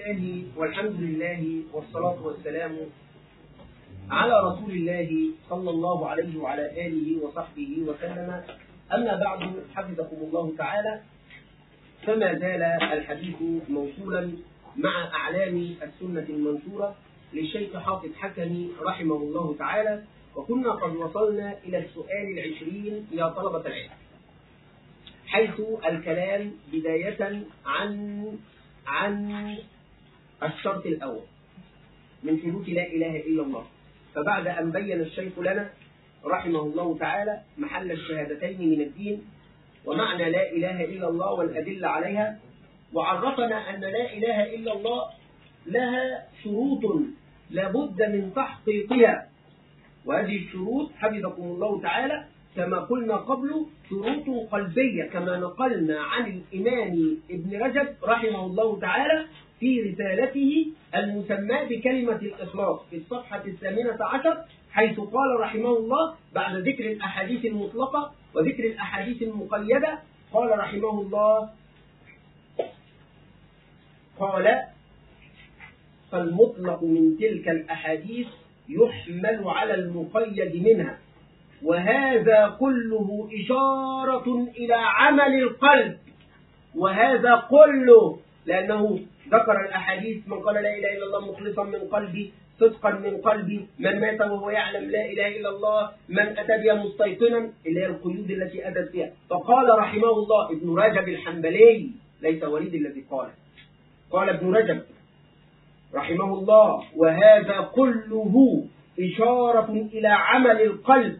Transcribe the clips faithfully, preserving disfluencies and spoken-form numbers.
الله والحمد لله والصلاة والسلام على رسول الله صلى الله عليه وعلى آله وصحبه وسلم. أما بعد، حفظكم الله تعالى، فما زال الحديث موصولا مع أعلام السنة المنشورة للشيخ حافظ حكمي رحمه الله تعالى، وكنا قد وصلنا إلى السؤال العشرين يا طلبة العلم، حيث الكلام بداية عن عن الشرط الأول من شروط لا إله إلا الله. فبعد أن بين الشيخ لنا رحمه الله تعالى محل الشهادتين من الدين ومعنى لا إله إلا الله والأدلة عليها، وعرفنا أن لا إله إلا الله لها شروط لابد من تحقيقها، وهذه الشروط حفظكم الله تعالى كما قلنا قبل شروط قلبية، كما نقلنا عن الإمام ابن رجب رحمه الله تعالى في رسالته المسماة بكلمة الإخلاص في الصفحة الثامنة عشر، حيث قال رحمه الله بعد ذكر الأحاديث المطلقة وذكر الأحاديث المقيدة، قال رحمه الله: قال: فالمطلق من تلك الأحاديث يحمل على المقيد منها، وهذا كله إشارة إلى عمل القلب. وهذا كله لأنه ذكر الأحاديث: من قال لا إله إلا الله مخلصا من قلبي صدقا من قلبي، من مات وهو يعلم لا إله إلا الله، من أتى بها مستيقنا، اللي هي القيود التي أتت فيها. فقال رحمه الله ابن رجب الحنبلي، ليس وليد الذي قال، قال ابن رجب رحمه الله: وهذا كله إشارة إلى عمل القلب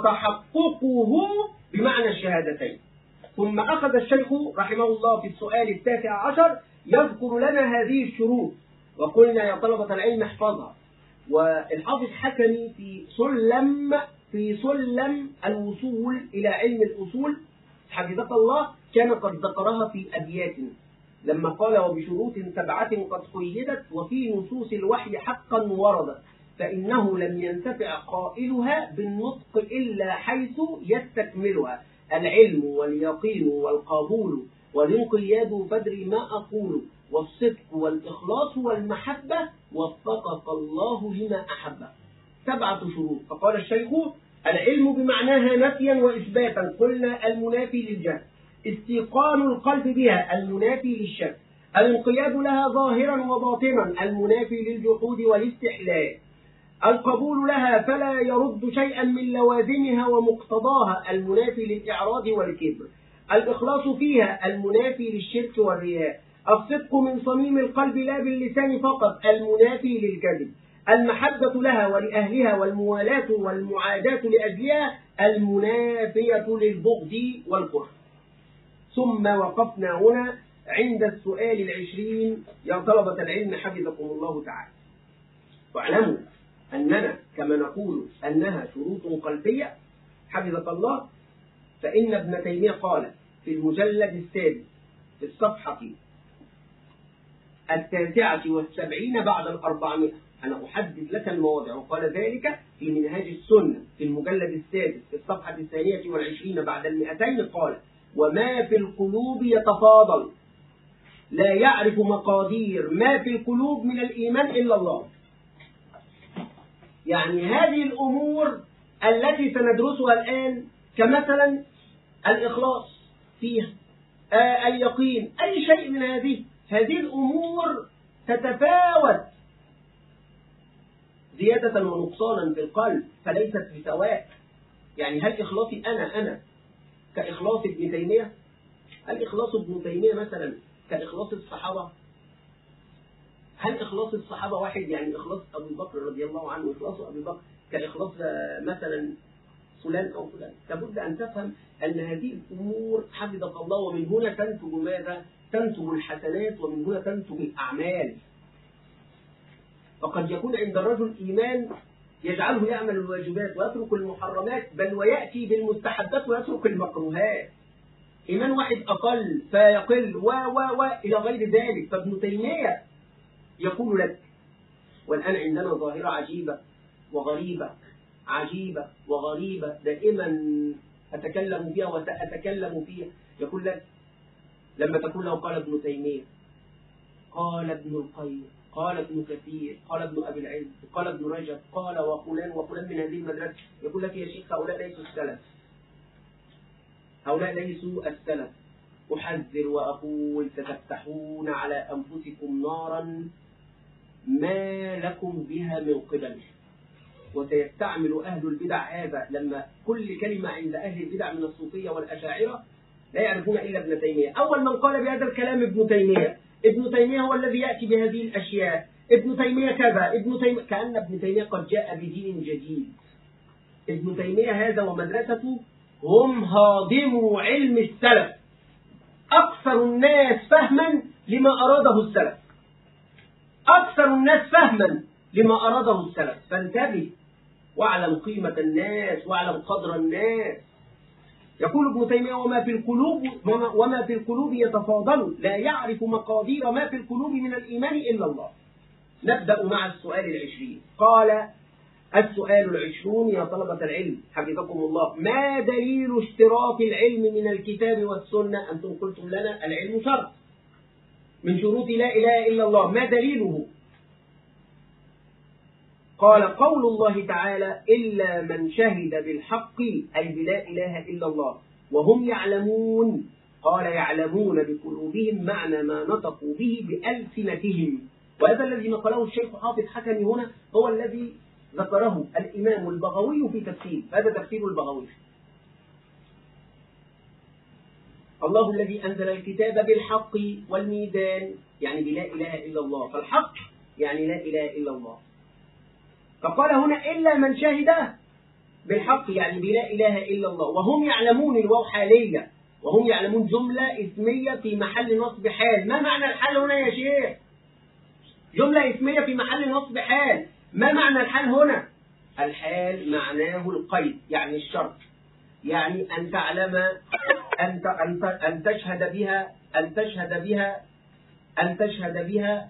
وتحققه بمعنى الشهادتين. ثم أخذ الشيخ رحمه الله في السؤال التاسع عشر يذكر لنا هذه الشروط، وقلنا يا طلبة العلم احفظها. والحافظ حكمي في سلم في سلم الوصول إلى علم الأصول حفظك الله كان قد ذكرها في أبيات، لما قال: وبشروط سبعة قد قيدت وفي نصوص الوحي حقا وردت، فإنه لم ينتفع قائلها بالنطق إلا حيث يستكملها: العلم واليقين والقبول والانقياد فدري ما أقول، والصدق والإخلاص والمحبة وفقك الله لما أحبه. سبعة شروط. فقال الشيخ: العلم بمعناها نفيا وإثباتا، قلنا المنافي للجهل، استيقان القلب بها المنافي للشك، الانقياد لها ظاهرا وباطنا المنافي للجحود والاستحلال، القبول لها فلا يرد شيئا من لوازمها ومقتضاها المنافي للإعراض والكبر، الإخلاص فيها المنافي للشرك والرياء، الصدق من صميم القلب لا باللسان فقط المنافي للكذب، المحبة لها ولأهلها والموالاة والمعاداة لأجلها المنافية للبغض والكره. ثم وقفنا هنا عند السؤال العشرين يا طلبة العلم حفظكم الله تعالى. واعلموا أننا كما نقول أنها شروط قلبية حفظك الله، فإن ابن تيمية قال في المجلد السادس في الصفحة التاسعة والسبعين بعد الأربعمائة، أنا أحدد لك المواضع، وقال ذلك في منهاج السنة في المجلد السادس في الصفحة الثانية والعشرين بعد المئتين، قال: وما في القلوب يتفاضل، لا يعرف مقادير ما في القلوب من الإيمان إلا الله. يعني هذه الأمور التي سندرسها الآن، كمثلا الإخلاص فيها، آه اليقين، أي شيء من هذه هذه الأمور تتفاوت زيادة ونقصانا في القلب، فليست بسواء. يعني هل إخلاصي أنا أنا كإخلاص ابن تيمية؟ هل إخلاص ابن تيمية مثلا كإخلاص الصحابة؟ هل إخلاص الصحابة واحد؟ يعني إخلاص أبو بكر رضي الله عنه إخلاص أبي بكر كإخلاص مثلا فلان أو فلان؟ لابد أن تفهم أن هذه الأمور حفظك الله، ومن هنا تنتج ماذا؟ تنتج الحسنات، ومن هنا تنتج الأعمال. فقد يكون عند الرجل إيمان يجعله يعمل الواجبات ويترك المحرمات، بل ويأتي بالمستحبات ويترك المكروهات. إيمان واحد أقل فيقل و و و إلى غير ذلك. فابن تيمية يقول لك، والآن عندنا ظاهرة عجيبة وغريبة، عجيبة وغريبة دائما أتكلم فيها وسأتكلم فيها. يقول لك لما تقول له قال ابن تيمية، قال ابن القيم، قال ابن كثير، قال ابن أبي العز، قال ابن رجب، قال وفلان وفلان من هذه المدرسة، يقول لك يا شيخ هؤلاء ليسوا السلف، هؤلاء ليسوا السلف. أحذر وأقول ستفتحون على أنفسكم نارا ما لكم بها من قبل. وسيستعمل أهل البدع هذا، لما كل كلمة عند أهل البدع من الصوفية والأشاعرة لا يعرفون إلا ابن تيمية. أول من قال بهذا الكلام ابن تيمية، ابن تيمية هو الذي يأتي بهذه الأشياء، ابن تيمية كذا، ابن تيمية، كأن ابن تيمية قد جاء بدين جديد. ابن تيمية هذا ومدرسته هم هاضموا علم السلف، أكثر الناس فهما لما أراده السلف، أكثر الناس فهما لما أراده السلف. فانتبه واعلم قيمة الناس واعلم قدر الناس. يقول ابن تيمية وما في القلوب وما في القلوب يتفاضل، لا يعرف مقادير ما في القلوب من الإيمان إلا الله. نبدأ مع السؤال العشرين. قال السؤال العشرون يا طلبة العلم حفظكم الله: ما دليل اشتراط العلم من الكتاب والسنة؟ أنتم قلتم لنا العلم شرط من شروط لا إله إلا الله، ما دليله؟ قال قول الله تعالى: إلا من شهد بالحق، أي بلا إله إلا الله، وهم يعلمون. قال يعلمون بقلوبهم معنى ما نطقوا به بألسنتهم. وهذا الذي نقله الشيخ حافظ حكمي هنا هو الذي ذكره الإمام البغوي في تفسير، هذا تفسير البغوي. الله الذي أنزل الكتاب بالحق والميزان، يعني بلا إله إلا الله، فالحق يعني لا إله إلا الله. فقال هنا إلا من شهد بالحق، يعني بلا إله إلا الله، وهم يعلمون، الواو حالية، وهم يعلمون جملة اسمية في محل نصب حال. ما معنى الحال هنا يا شيخ؟ جملة اسمية في محل نصب حال. ما معنى الحال هنا؟ الحال معناه القيد، يعني الشرط، يعني أن تعلم أن أن أن تشهد بها أن تشهد بها أن تشهد بها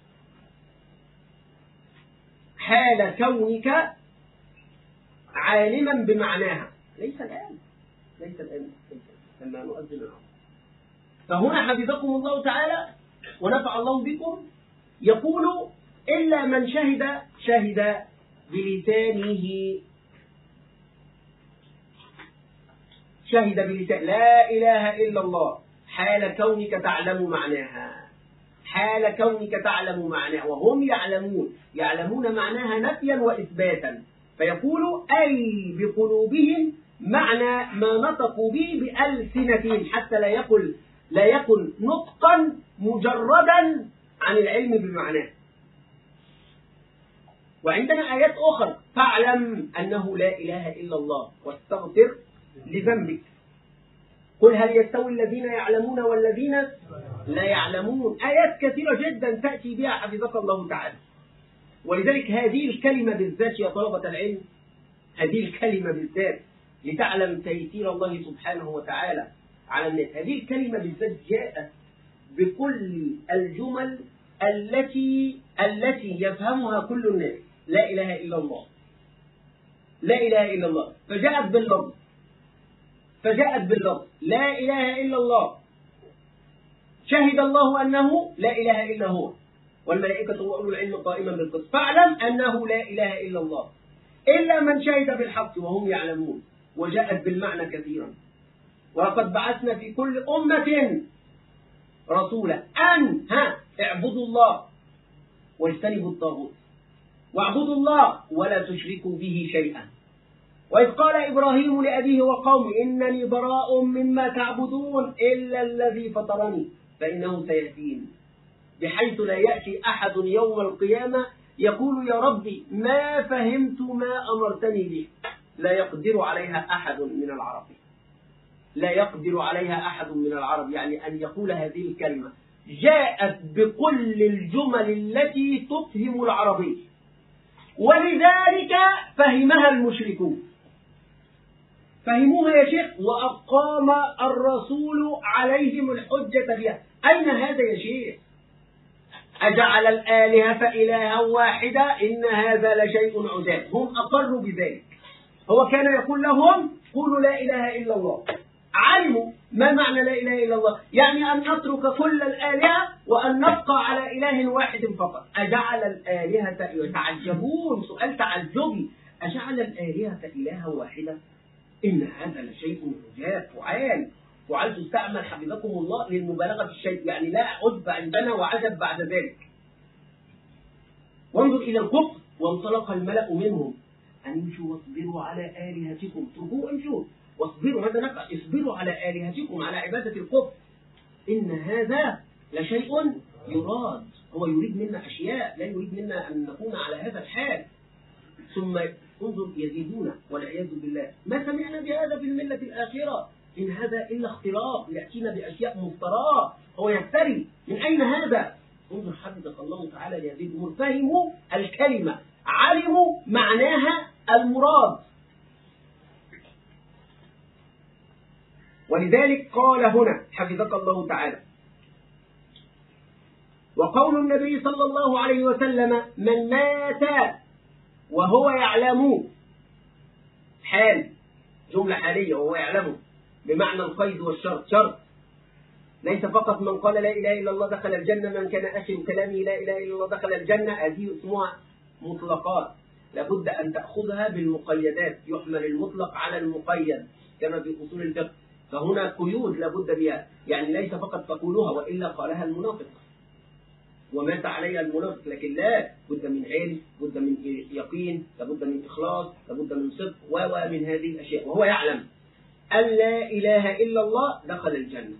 حال كونك عالما بمعناها. ليس الآن ليس الآن لما نؤذن العصر. فهنا حفظكم الله تعالى ونفع الله بكم يقول إلا من شهد شهد بلسانه، شهد بلسان لا إله إلا الله حال كونك تعلم معناها، حال كونك تعلم معناها، وهم يعلمون، يعلمون معناها نفيا وإثباتا. فيقول أي بقلوبهم معنى ما نطقوا به بألسنتهم، حتى لا يقل لا يكن نطقا مجردا عن العلم بمعناه. وعندنا آيات أخرى: فاعلم أنه لا إله إلا الله واستغفر لذنبك. قل هل يستوي الذين يعلمون والذين لا يعلمون. آيات كثيرة جدا تأتي بها حفظك الله تعالى. ولذلك هذه الكلمة بالذات يا طلبة العلم، هذه الكلمة بالذات لتعلم تيسير الله سبحانه وتعالى على الناس، هذه الكلمة بالذات جاءت بكل الجمل التي التي يفهمها كل الناس. لا إله إلا الله، لا إله إلا الله، فجاءت باللفظ فجاءت باللفظ لا إله إلا الله. شهد الله أنه لا إله إلا هو والملائكة وأولو العلم قائما بالقسط. فاعلم أنه لا إله إلا الله إلا من شهد بالحق وهم يعلمون. وجاءت بالمعنى كثيرا. وقد بعثنا في كل أمة رسولا أن ها اعبدوا الله واجتنبوا الطاغوت، واعبدوا الله ولا تشركوا به شيئا. وإذ قال إبراهيم لأبيه وقومه إنني براء مما تعبدون إلا الذي فطرني فإنه سيهدين. بحيث لا يأتي أحد يوم القيامة يقول يا ربي ما فهمت ما أمرتني به. لا يقدر عليها أحد من العرب، لا يقدر عليها أحد من العرب، يعني أن يقول هذه الكلمة جاءت بكل الجمل التي تفهم العربي، ولذلك فهمها المشركون، فهموها يا شيخ، وأقام الرسول عليهم الحجة بها. أين هذا يا شيخ؟ أجعل الآلهة إلها واحدة إن هذا لشيء عجاب. هم أقروا بذلك. هو كان يقول لهم قولوا لا إله إلا الله، علموا ما معنى لا إله إلا الله، يعني أن نترك كل الآلهة وأن نبقى على إله واحد فقط. أجعل الآلهة، يتعجبون سؤال تعجبي، أجعل الآلهة إلها واحدة؟ إن هذا لشيء عجاب. فعال فعال تستعمل حفظكم الله للمبالغة في الشيء، يعني لا عجب عندنا وعجب بعد ذلك. وانظر إلى الكفر، وانطلق الملأ منهم أن امشوا واصبروا على آلهتكم، اتركوه امشوا واصبروا، هذا نفع، اصبروا على آلهتكم، على عبادة الكفر، إن هذا لشيء يراد. هو يريد منا أشياء، لا يريد منا أن نكون على هذا الحال. ثم انظر يزيدون والعياذ بالله، ما سمعنا بهذا في الملة الآخرة، إن هذا إلا اختلاق، يأتينا بأشياء مفتراة، هو يفتري، من أين هذا؟ انظر حفظك الله تعالى لهذه الأمور، فهموا الكلمة، علموا معناها المراد. ولذلك قال هنا حفظك الله تعالى: وقول النبي صلى الله عليه وسلم: من مات وهو يعلم، حال، جملة حالية، وهو يعلم بمعنى القيد والشرط، شرط، ليس فقط من قال لا إله إلا الله دخل الجنة، من كان آخر كلامه لا إله إلا الله دخل الجنة، هذه اسمها مطلقات، لابد أن تأخذها بالمقيدات، يحمل المطلق على المقيد كما في أصول الفقه، فهنا قيود لابد بها، يعني ليس فقط تقولها وإلا قالها المنافق ومات عليها المنافق، لكن لا بد من علم، بد من يقين، لابد من إخلاص، لابد من صدق، ومن هذه الأشياء، وهو يعلم أن لا إله إلا الله دخل الجنة.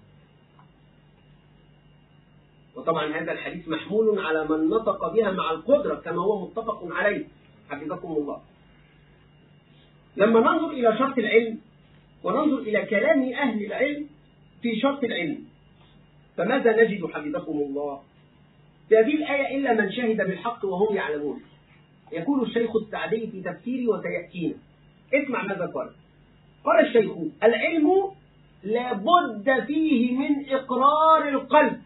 وطبعا هذا الحديث محمول على من نطق بها مع القدرة كما هو متفق عليه حفظكم الله. لما ننظر إلى شرط العلم وننظر إلى كلام أهل العلم في شرط العلم، فماذا نجد حفظكم الله في هذه الآية؟ إلا من شهد بالحق وهم يعلمون. يقول الشيخ السعدي في تفسيره وسيأتينا، اسمع ماذا قال. قال الشيخ: العلم لابد فيه من إقرار القلب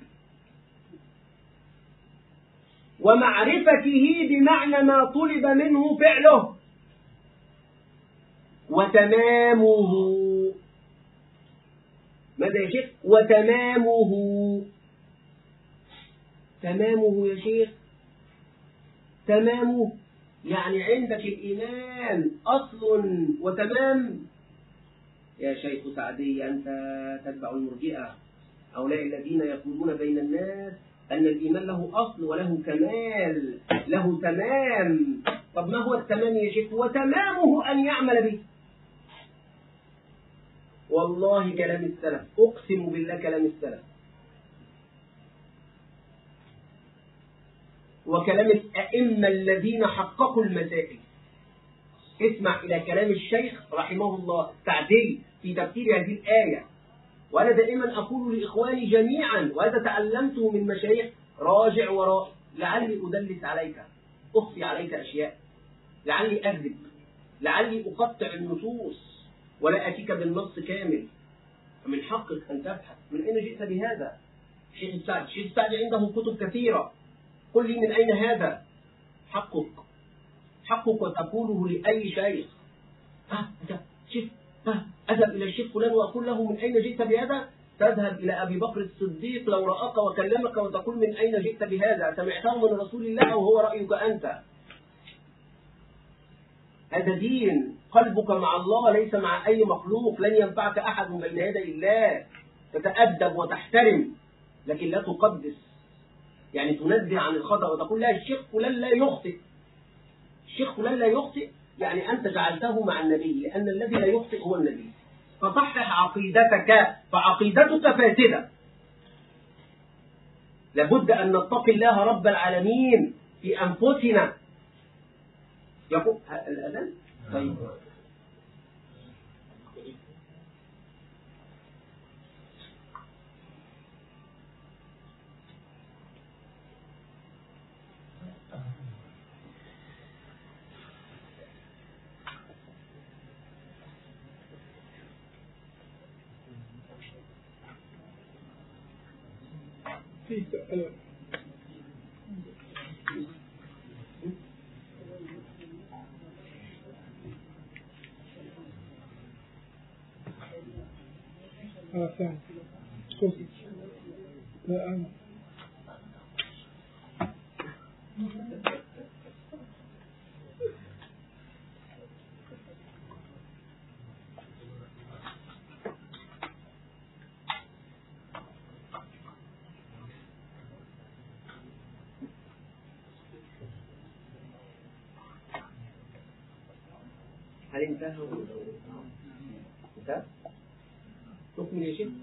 ومعرفته بمعنى ما طلب منه فعله وتمامه. ماذا يا شيخ؟ وتمامه. تمامه يا شيخ، تمامه يعني عندك الإيمان أصل وتمام. يا شيخ سعدي أنت تتبع المرجئة، هؤلاء الذين يقولون بين الناس أن الإيمان له أصل وله كمال، له تمام. طب ما هو التمام يا شيخ؟ وتمامه أن يعمل به. والله كلام السلف، أقسم بالله كلام السلف وكلام الأئمة الذين حققوا المسائل. اسمع إلى كلام الشيخ رحمه الله السعدي في تفسير هذه الآية. وأنا دائما أقول لإخواني جميعا، وهذا تعلمته من مشايخ: راجع وراء، لعلي أدلس عليك، أخفي عليك أشياء، لعلي أكذب، لعلي أقطع النصوص ولا أتيك بالنص كامل، فمن حقك أن تبحث من أين جئت بهذا. الشيخ السعدي الشيخ السعدي عنده كتب كثيرة، قل لي من أين هذا؟ حقك حقك وتقوله لأي شيخ. ها أنت شيخ، ها أذهب إلى الشيخ فلان وأقول له من أين جئت بهذا؟ تذهب إلى أبي بكر الصديق لو رآك وكلمك وتقول من أين جئت بهذا؟ سمعته من رسول الله أو هو رأيك أنت؟ هذا دين، قلبك مع الله ليس مع أي مخلوق، لن ينفعك أحد بين يدي الله. تتأدب وتحترم لكن لا تقدس، يعني تنزه عن الخطأ وتقول لا الشيخ فلان لا يخطئ، الشيخ فلان لا يخطئ، يعني أنت جعلته مع النبي، لأن الذي لا يخطئ هو النبي. فصحح عقيدتك، فعقيدتك فاسدة. لابد أن نتقي الله رب العالمين في أنفسنا. يقول الأذان؟ طيب في فعلا كنت لا أنا هل انتهى؟ انتهى؟ نكمل يا شيخ؟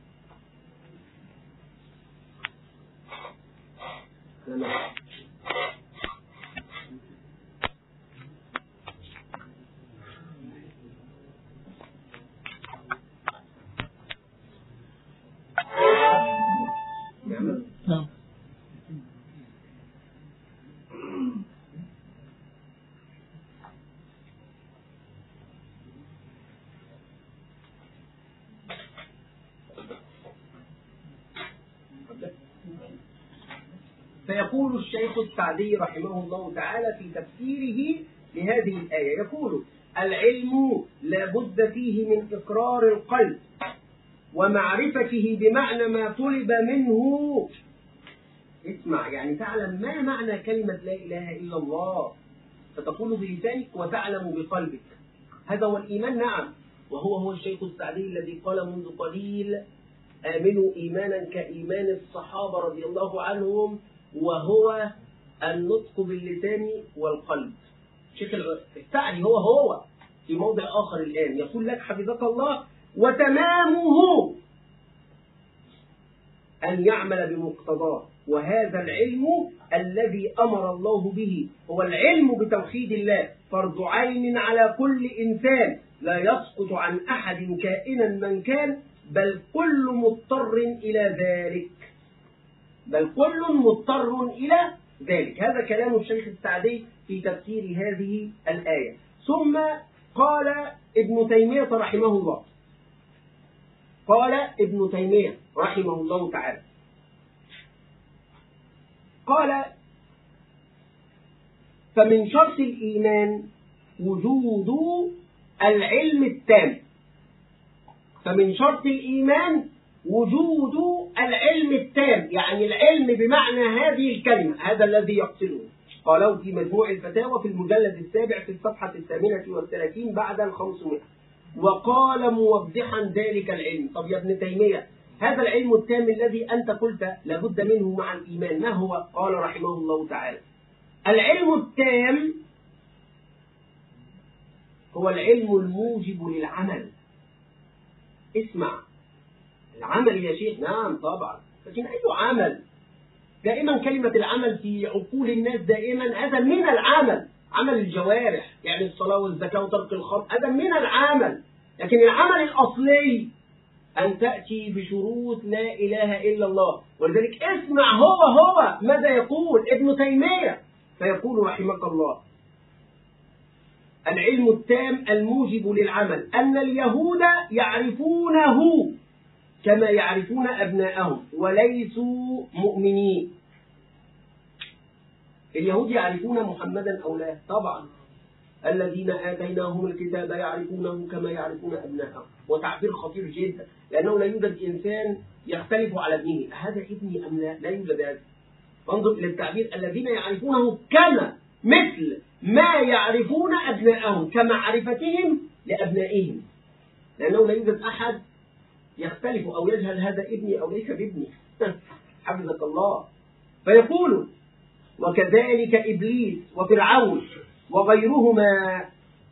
نعم. فيقول الشيخ السعدي رحمه الله تعالى في تفسيره لهذه الآية، يقول: العلم لا بد فيه من إقرار القلب ومعرفته بمعنى ما طلب منه. اسمع، يعني تعلم ما معنى كلمة لا إله إلا الله، فتقول بلسانك وتعلم بقلبك. هذا هو الإيمان. نعم، وهو هو الشيخ السعدي الذي قال منذ قليل: آمنوا إيمانا كإيمان الصحابة رضي الله عنهم، وهو النطق باللسان والقلب. الشيخ السعدي هو هو في موضع آخر الآن يقول لك حفظك الله: وتمامه أن يعمل بمقتضاه، وهذا العلم الذي أمر الله به هو العلم بتوحيد الله، فرض عين على كل إنسان لا يسقط عن أحد كائنا من كان، بل كل مضطر إلى ذلك بل كل مضطر إلى ذلك. هذا كلام الشيخ السعدي في تفسير هذه الآية. ثم قال ابن تيمية رحمه الله قال ابن تيمية رحمه الله تعالى قال: فمن شرط الإيمان وجود العلم التام. فمن شرط الإيمان وجود العلم التام، يعني العلم بمعنى هذه الكلمة، هذا الذي يقصده. قالوا في مجموع الفتاوى في المجلد السابع في الصفحة الثامنة والثلاثين بعد الخمسمائة، وقال موضحا ذلك العلم. طب يا ابن تيمية، هذا العلم التام الذي أنت قلت لابد منه مع الإيمان ما هو؟ قال رحمه الله تعالى: العلم التام هو العلم الموجب للعمل. اسمع، العمل يا شيخ، نعم طبعا، لكن أي عمل؟ دائما كلمة العمل في عقول الناس دائما هذا من العمل، عمل الجوارح، يعني الصلاة والزكاة وترك الخمر، هذا من العمل. لكن العمل الأصلي أن تأتي بشروط لا إله إلا الله. ولذلك اسمع هو هو ماذا يقول ابن تيمية، فيقول رحمك الله: العلم التام الموجب للعمل أن اليهود يعرفونه كما يعرفون أبناءهم وليسوا مؤمنين. اليهود يعرفون محمدا أو لا؟ طبعا. الذين آتيناهم الكتاب يعرفونه كما يعرفون أبناءهم، وتعبير خطير جدا، لأنه لا يوجد إنسان يختلف على ابنه، هذا ابني أم لا؟ لا يوجد هذا. انظر إلى التعبير: الذين يعرفونه كما، مثل ما يعرفون أبناءهم، كمعرفتهم لأبنائهم، لأنه لا يوجد أحد يختلف أو يجهل هذا ابني أو ليس بابني. حفظك الله. فيقول: وكذلك إبليس وفرعون وغيرهما.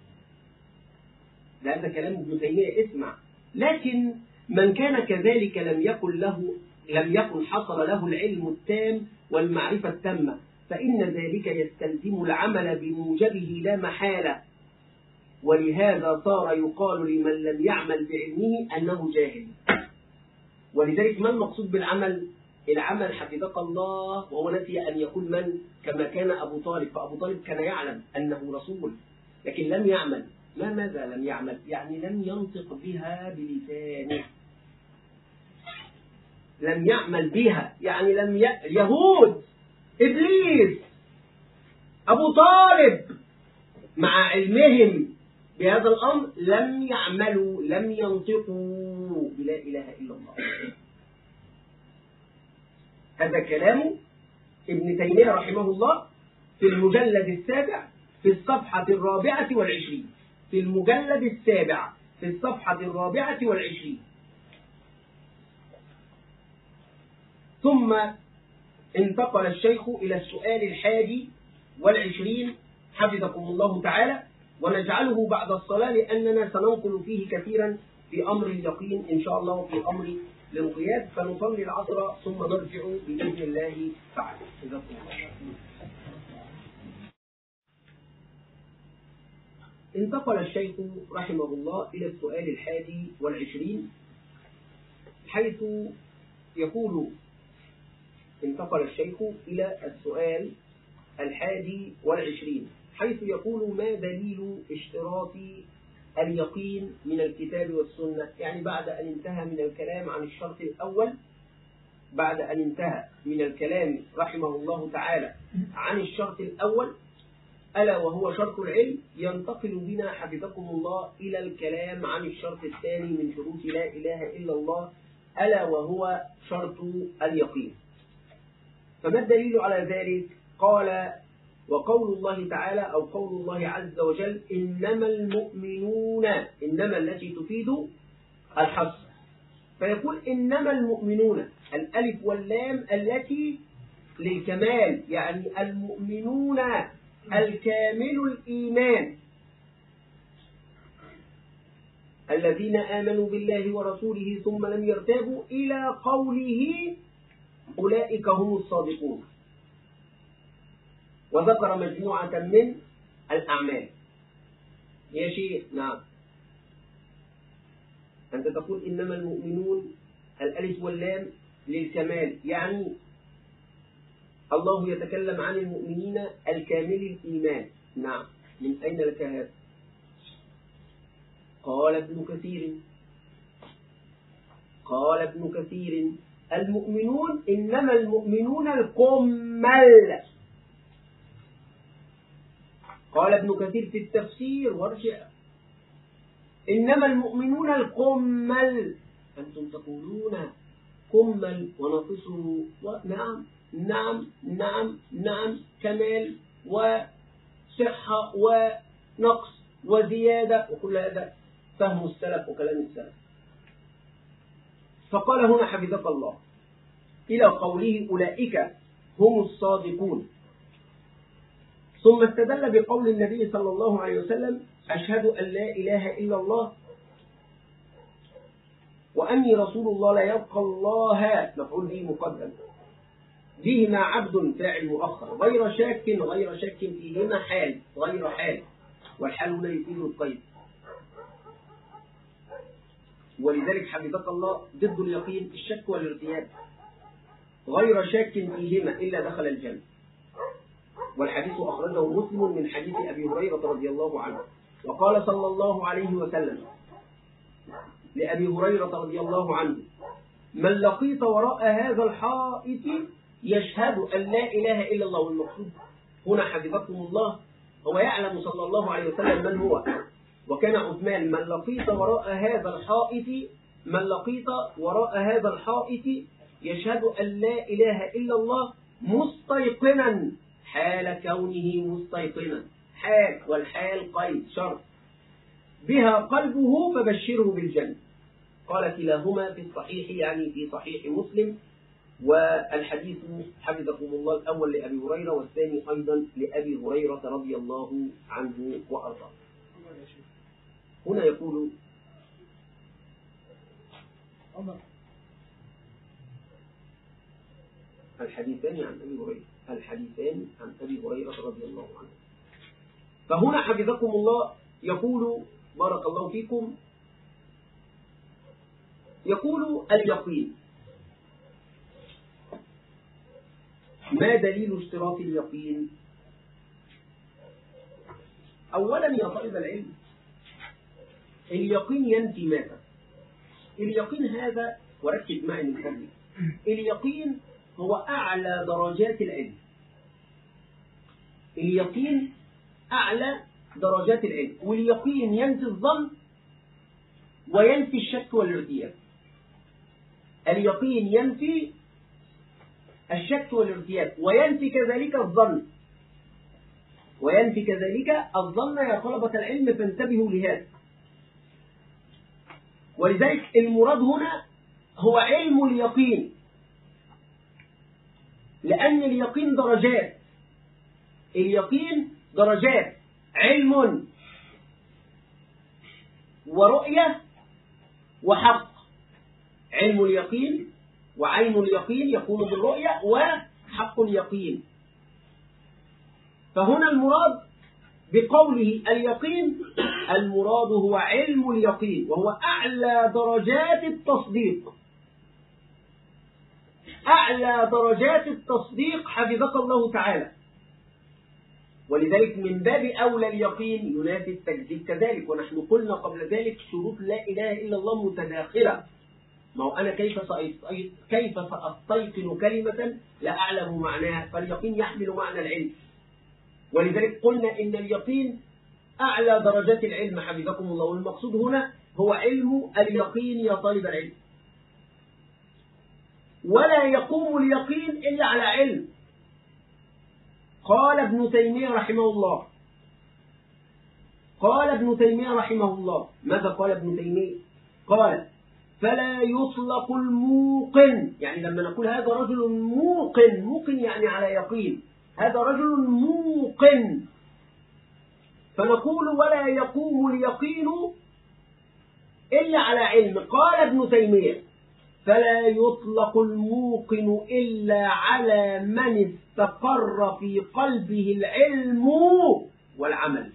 هذا كلام ابن تيمية. اسمع: لكن من كان كذلك لم يكن له لم يكن حصل له العلم التام والمعرفة التامة، فإن ذلك يستلزم العمل بموجبه لا محالة، ولهذا صار يقال لمن لم يعمل بعلمه أنه جاهل. ولذلك ما المقصود بالعمل؟ العمل حفظك الله، وهو نسي أن يكون من كما كان أبو طالب، فأبو طالب كان يعلم أنه رسول لكن لم يعمل. ما ماذا لم يعمل؟ يعني لم ينطق بها بلسانه، لم يعمل بها، يعني لم ي... يهود، إبليس، أبو طالب مع علمهم بهذا الأمر لم يعملوا، لم ينطقوا. بلا إله إلا الله. هذا كلام ابن تيمية رحمه الله في المجلد السابع في الصفحة الرابعة والعشرين. في المجلد السابع في الصفحة الرابعة والعشرين. ثم انتقل الشيخ إلى السؤال الحادي والعشرين حفظكم الله تعالى، ونجعله بعد الصلاة لأننا سننقل فيه كثيرا في أمر اليقين إن شاء الله وفي أمر الانقياد، فنصلي العصر ثم نرجع بإذن الله تعالى. انتقل الشيخ رحمه الله إلى السؤال الحادي والعشرين، حيث يقول انتقل الشيخ إلى السؤال الحادي والعشرين حيث يقول: ما دليل اشتراط اليقين من الكتاب والسنة؟ يعني بعد أن انتهى من الكلام عن الشرط الأول، بعد أن انتهى من الكلام رحمه الله تعالى عن الشرط الأول ألا وهو شرط العلم، ينتقل بنا حفظكم الله إلى الكلام عن الشرط الثاني من شروط لا إله إلا الله ألا وهو شرط اليقين. فما الدليل على ذلك؟ قال: وقول الله تعالى أو قول الله عز وجل: إنما المؤمنون، إنما التي تفيد الحصر، فيقول إنما المؤمنون، الألف واللام التي للكمال، يعني المؤمنون الكامل الإيمان الذين آمنوا بالله ورسوله ثم لم يرتابوا إلى قوله أولئك هم الصادقون، وذكر مجموعة من الأعمال. يا شيخ نعم، أنت تقول إنما المؤمنون الألف واللام للكمال، يعني الله يتكلم عن المؤمنين الكامل الإيمان. نعم، من أين لك هذا؟ قال ابن كثير قال ابن كثير المؤمنون إنما المؤمنون الكمل. قال ابن كثير في التفسير وارجع: إنما المؤمنون الكمل، أنتم تقولون كمل ونقصه، نعم نعم نعم نعم، كمال وصحة ونقص وزيادة، وكل هذا فهم السلف وكلام السلف. فقال هنا حفظك الله إلى قوله أولئك هم الصادقون، ثم استدل بقول النبي صلى الله عليه وسلم: أشهد أن لا إله إلا الله وأني رسول الله لا يلقى الله، مفعول به مقدم، بهما عبد فاعل مؤخر، غير شاك غير شاك فيهما حال غير حال، والحال هنا يفيد القيد. ولذلك حفظك الله ضد اليقين الشك والارتياب، غير شاك فيهما إلا دخل الجنة. والحديث أخرجه مسلم من حديث أبي هريرة رضي الله عنه، وقال صلى الله عليه وسلم لأبي هريرة رضي الله عنه: من لقيت وراء هذا الحائط يشهد أن لا إله إلا الله. والمقصود هنا حفظكم الله هو يعلم صلى الله عليه وسلم من هو، وكان عثمان: من لقيت وراء هذا الحائط من لقيت وراء هذا الحائط يشهد أن لا إله إلا الله مستيقنا، حال كونه مستيقنا، حال، والحال قيد شرط، بها قلبه فبشره بالجنة. قال كلاهما في الصحيح، يعني في صحيح مسلم. والحديث حفظكم الله الأول لأبي هريرة، والثاني أيضا لأبي هريرة رضي الله عنه وأرضاه. هنا يقول الحديثان عن أبي هريرة الحديثان عن أبي هريرة رضي الله عنه. فهنا حفظكم الله يقول بارك الله فيكم، يقول اليقين. ما دليل اشتراط اليقين؟ أولا يا طالب العلم، اليقين ينفي ماذا؟ اليقين هذا، وركز معي من فضلك، اليقين هو أعلى درجات العلم. اليقين أعلى درجات العلم، واليقين ينفي الظن وينفي الشك والارتياب. اليقين ينفي الشك والارتياب، وينفي كذلك الظن، وينفي كذلك الظن يا طلبة العلم، فانتبهوا لهذا. ولذلك المراد هنا هو علم اليقين، لأن اليقين درجات، اليقين درجات، علم ورؤية وحق. علم اليقين وعين اليقين يكون بالرؤية، وحق اليقين. فهنا المراد بقوله اليقين، المراد هو علم اليقين، وهو أعلى درجات التصديق، أعلى درجات التصديق حفظك الله تعالى. ولذلك من باب أولى اليقين ينافي التكذيب كذلك. ونحن قلنا قبل ذلك شروط لا إله إلا الله متداخلة. ما هو أنا كيف كيف سأستيقن كلمة لا أعلم معناها؟ فاليقين يحمل معنى العلم. ولذلك قلنا إن اليقين أعلى درجات العلم حفظكم الله، والمقصود هنا هو علم اليقين يا طالب العلم. ولا يقوم اليقين إلا على علم. قال ابن تيمية رحمه الله، قال ابن تيمية رحمه الله ماذا قال ابن تيمية؟ قال فلا يطلق الموقن، يعني لما نقول هذا رجل موقن، موقن يعني على يقين، هذا رجل موقن، فنقول ولا يقوم اليقين إلا على علم. قال ابن تيمية فلا يطلق الموقن إلا على من استقر في قلبه العلم والعمل،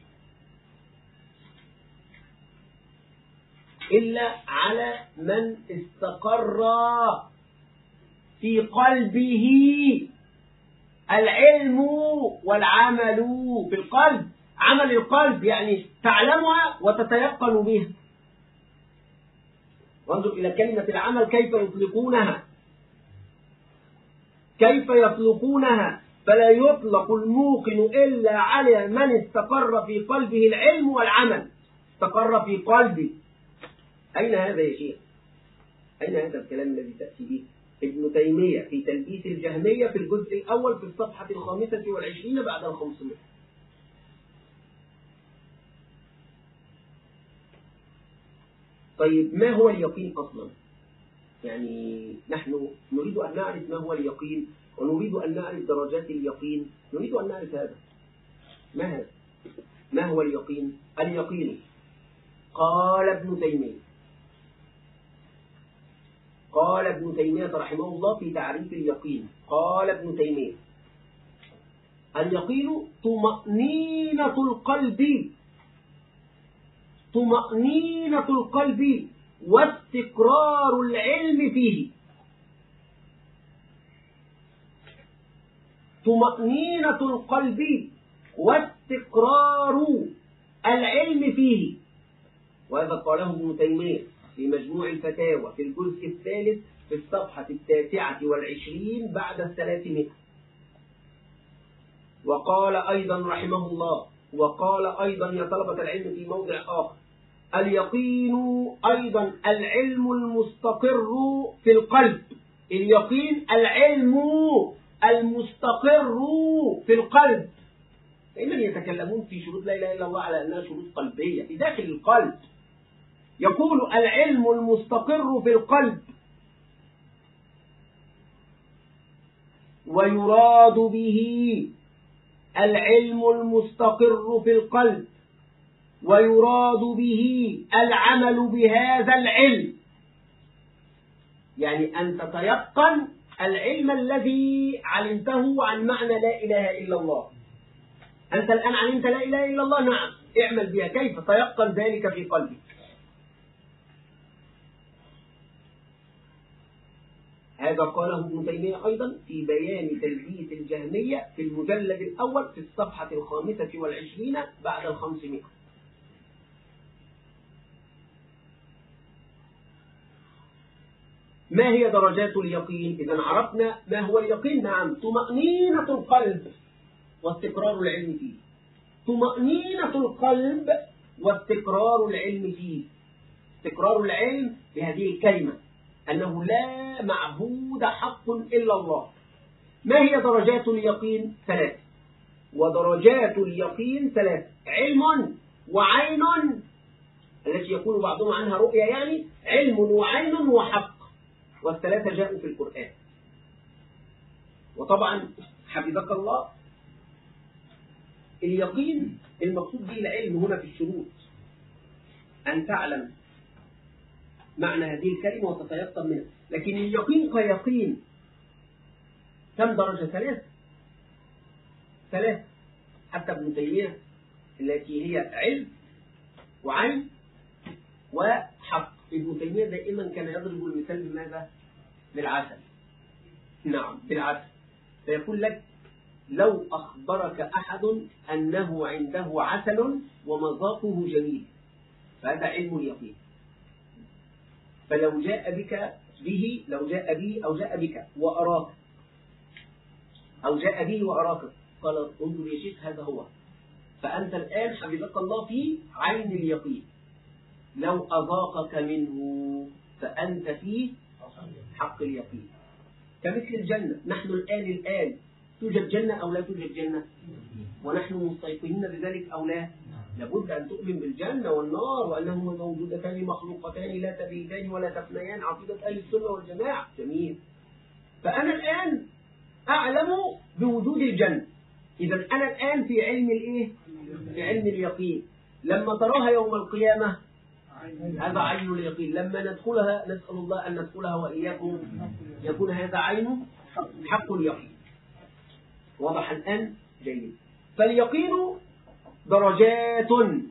إلا على من استقر في قلبه العلم والعمل. في القلب، عمل القلب يعني تعلمها وتتيقن بها. وانظر إلى كلمة العمل كيف يطلقونها، كيف يطلقونها. فلا يطلق الموقن إلا على من استقر في قلبه العلم والعمل. استقر في قلبه، أين هذا يا شيخ؟ أين هذا الكلام الذي تأتي به ابن تيمية في تلبيس الجهمية في الجزء الأول في الصفحة الخامسة والعشرين بعد الخمسمائة؟ طيب ما هو اليقين أصلا؟ يعني نحن نريد أن نعرف ما هو اليقين، ونريد أن نعرف درجات اليقين، نريد أن نعرف هذا. ما هذا؟ ما هو اليقين؟ اليقين قال ابن تيمية، قال ابن تيمية رحمه الله في تعريف اليقين، قال ابن تيمية اليقين طمأنينة القلب، طمأنينة القلب واستقرار العلم فيه. طمأنينة القلب واستقرار العلم فيه. وهذا قاله ابن تيمية في مجموع الفتاوى في الجزء الثالث في الصفحة التاسعة والعشرين بعد الثلاثمائة. وقال أيضا رحمه الله، وقال أيضا يا طلبة العلم في موضع آخر اليقين أيضا العلم المستقر في القلب. اليقين العلم المستقر في القلب. دائما يتكلمون في شروط لا إله إلا الله على أنها شروط قلبية في داخل القلب. يقول العلم المستقر في القلب، ويراد به العلم المستقر في القلب، ويراد به العمل بهذا العلم. يعني أن تتيقن العلم الذي علمته عن معنى لا إله إلا الله. أنت الآن علمت لا إله إلا الله، نعم، اعمل بها. كيف تيقن ذلك في قلبك؟ هذا قاله ابن تيمية أيضا في بيان تلبيس الجهمية في المجلد الأول في الصفحة الخامسة والعشرين بعد الخمسمائة. ما هي درجات اليقين؟ إذا عرفنا ما هو اليقين. نعم، طمأنينة القلب واستقرار العلم فيه. طمأنينة القلب واستقرار العلم فيه. استقرار العلم بهذه الكلمة أنه لا لا معبود حق إلا الله. ما هي درجات اليقين؟ ثلاث. ودرجات اليقين ثلاث: علم وعين، التي يقول بعضهم عنها رؤيا، يعني علم وعين وحق، والثلاثة جاءوا في القرآن. وطبعا حفظك الله اليقين المقصود به العلم هنا في الشروط، أن تعلم معنى هذه الكلمة وتتيقن منها. لكن اليقين كيقين كم درجة؟ ثلاث ثلاث حتى ابن تيمية، التي هي علم وعين وحق. ابن تيمية دائما كان يضرب المثال بماذا؟ بالعسل. نعم بالعسل. فيقول لك لو أخبرك أحد أنه عنده عسل ومذاقه جميل فهذا علم اليقين. فلو جاء بك به لو جاء به أو جاء بك وأراك أو جاء به وأراك قال انظر يا شيخ هذا هو، فأنت الآن حفظك الله في عين اليقين. لو أذاقك منه فأنت في حق اليقين. كمثل الجنة، نحن الآن الآن توجد جنة أو لا توجد جنة؟ ونحن مستيقنين بذلك أو لا؟ لابد أن تؤمن بالجنة والنار وأنهما موجودتان مخلوقتان لا تبيدان ولا تفنيان، عقيدة أهل السنة والجماعة. جميل. فأنا الآن أعلم بوجود الجنة، إذا أنا الآن في علم الإيه؟ في علم اليقين. لما تراها يوم القيامة هذا عين اليقين. لما ندخلها نسأل الله أن ندخلها وإياكم يكون هذا عين حق اليقين. واضح الآن؟ جيد. فاليقين درجات،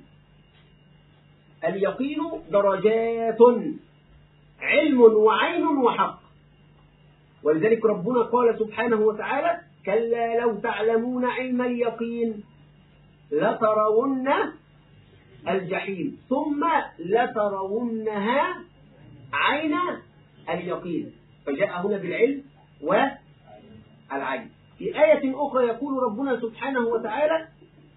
اليقين درجات، علم وعين وحق. ولذلك ربنا قال سبحانه وتعالى كلا لو تعلمون علم اليقين لترون الجحيم ثم لترونها عين اليقين. فجاء هنا بالعلم والعين. في آية أخرى يقول ربنا سبحانه وتعالى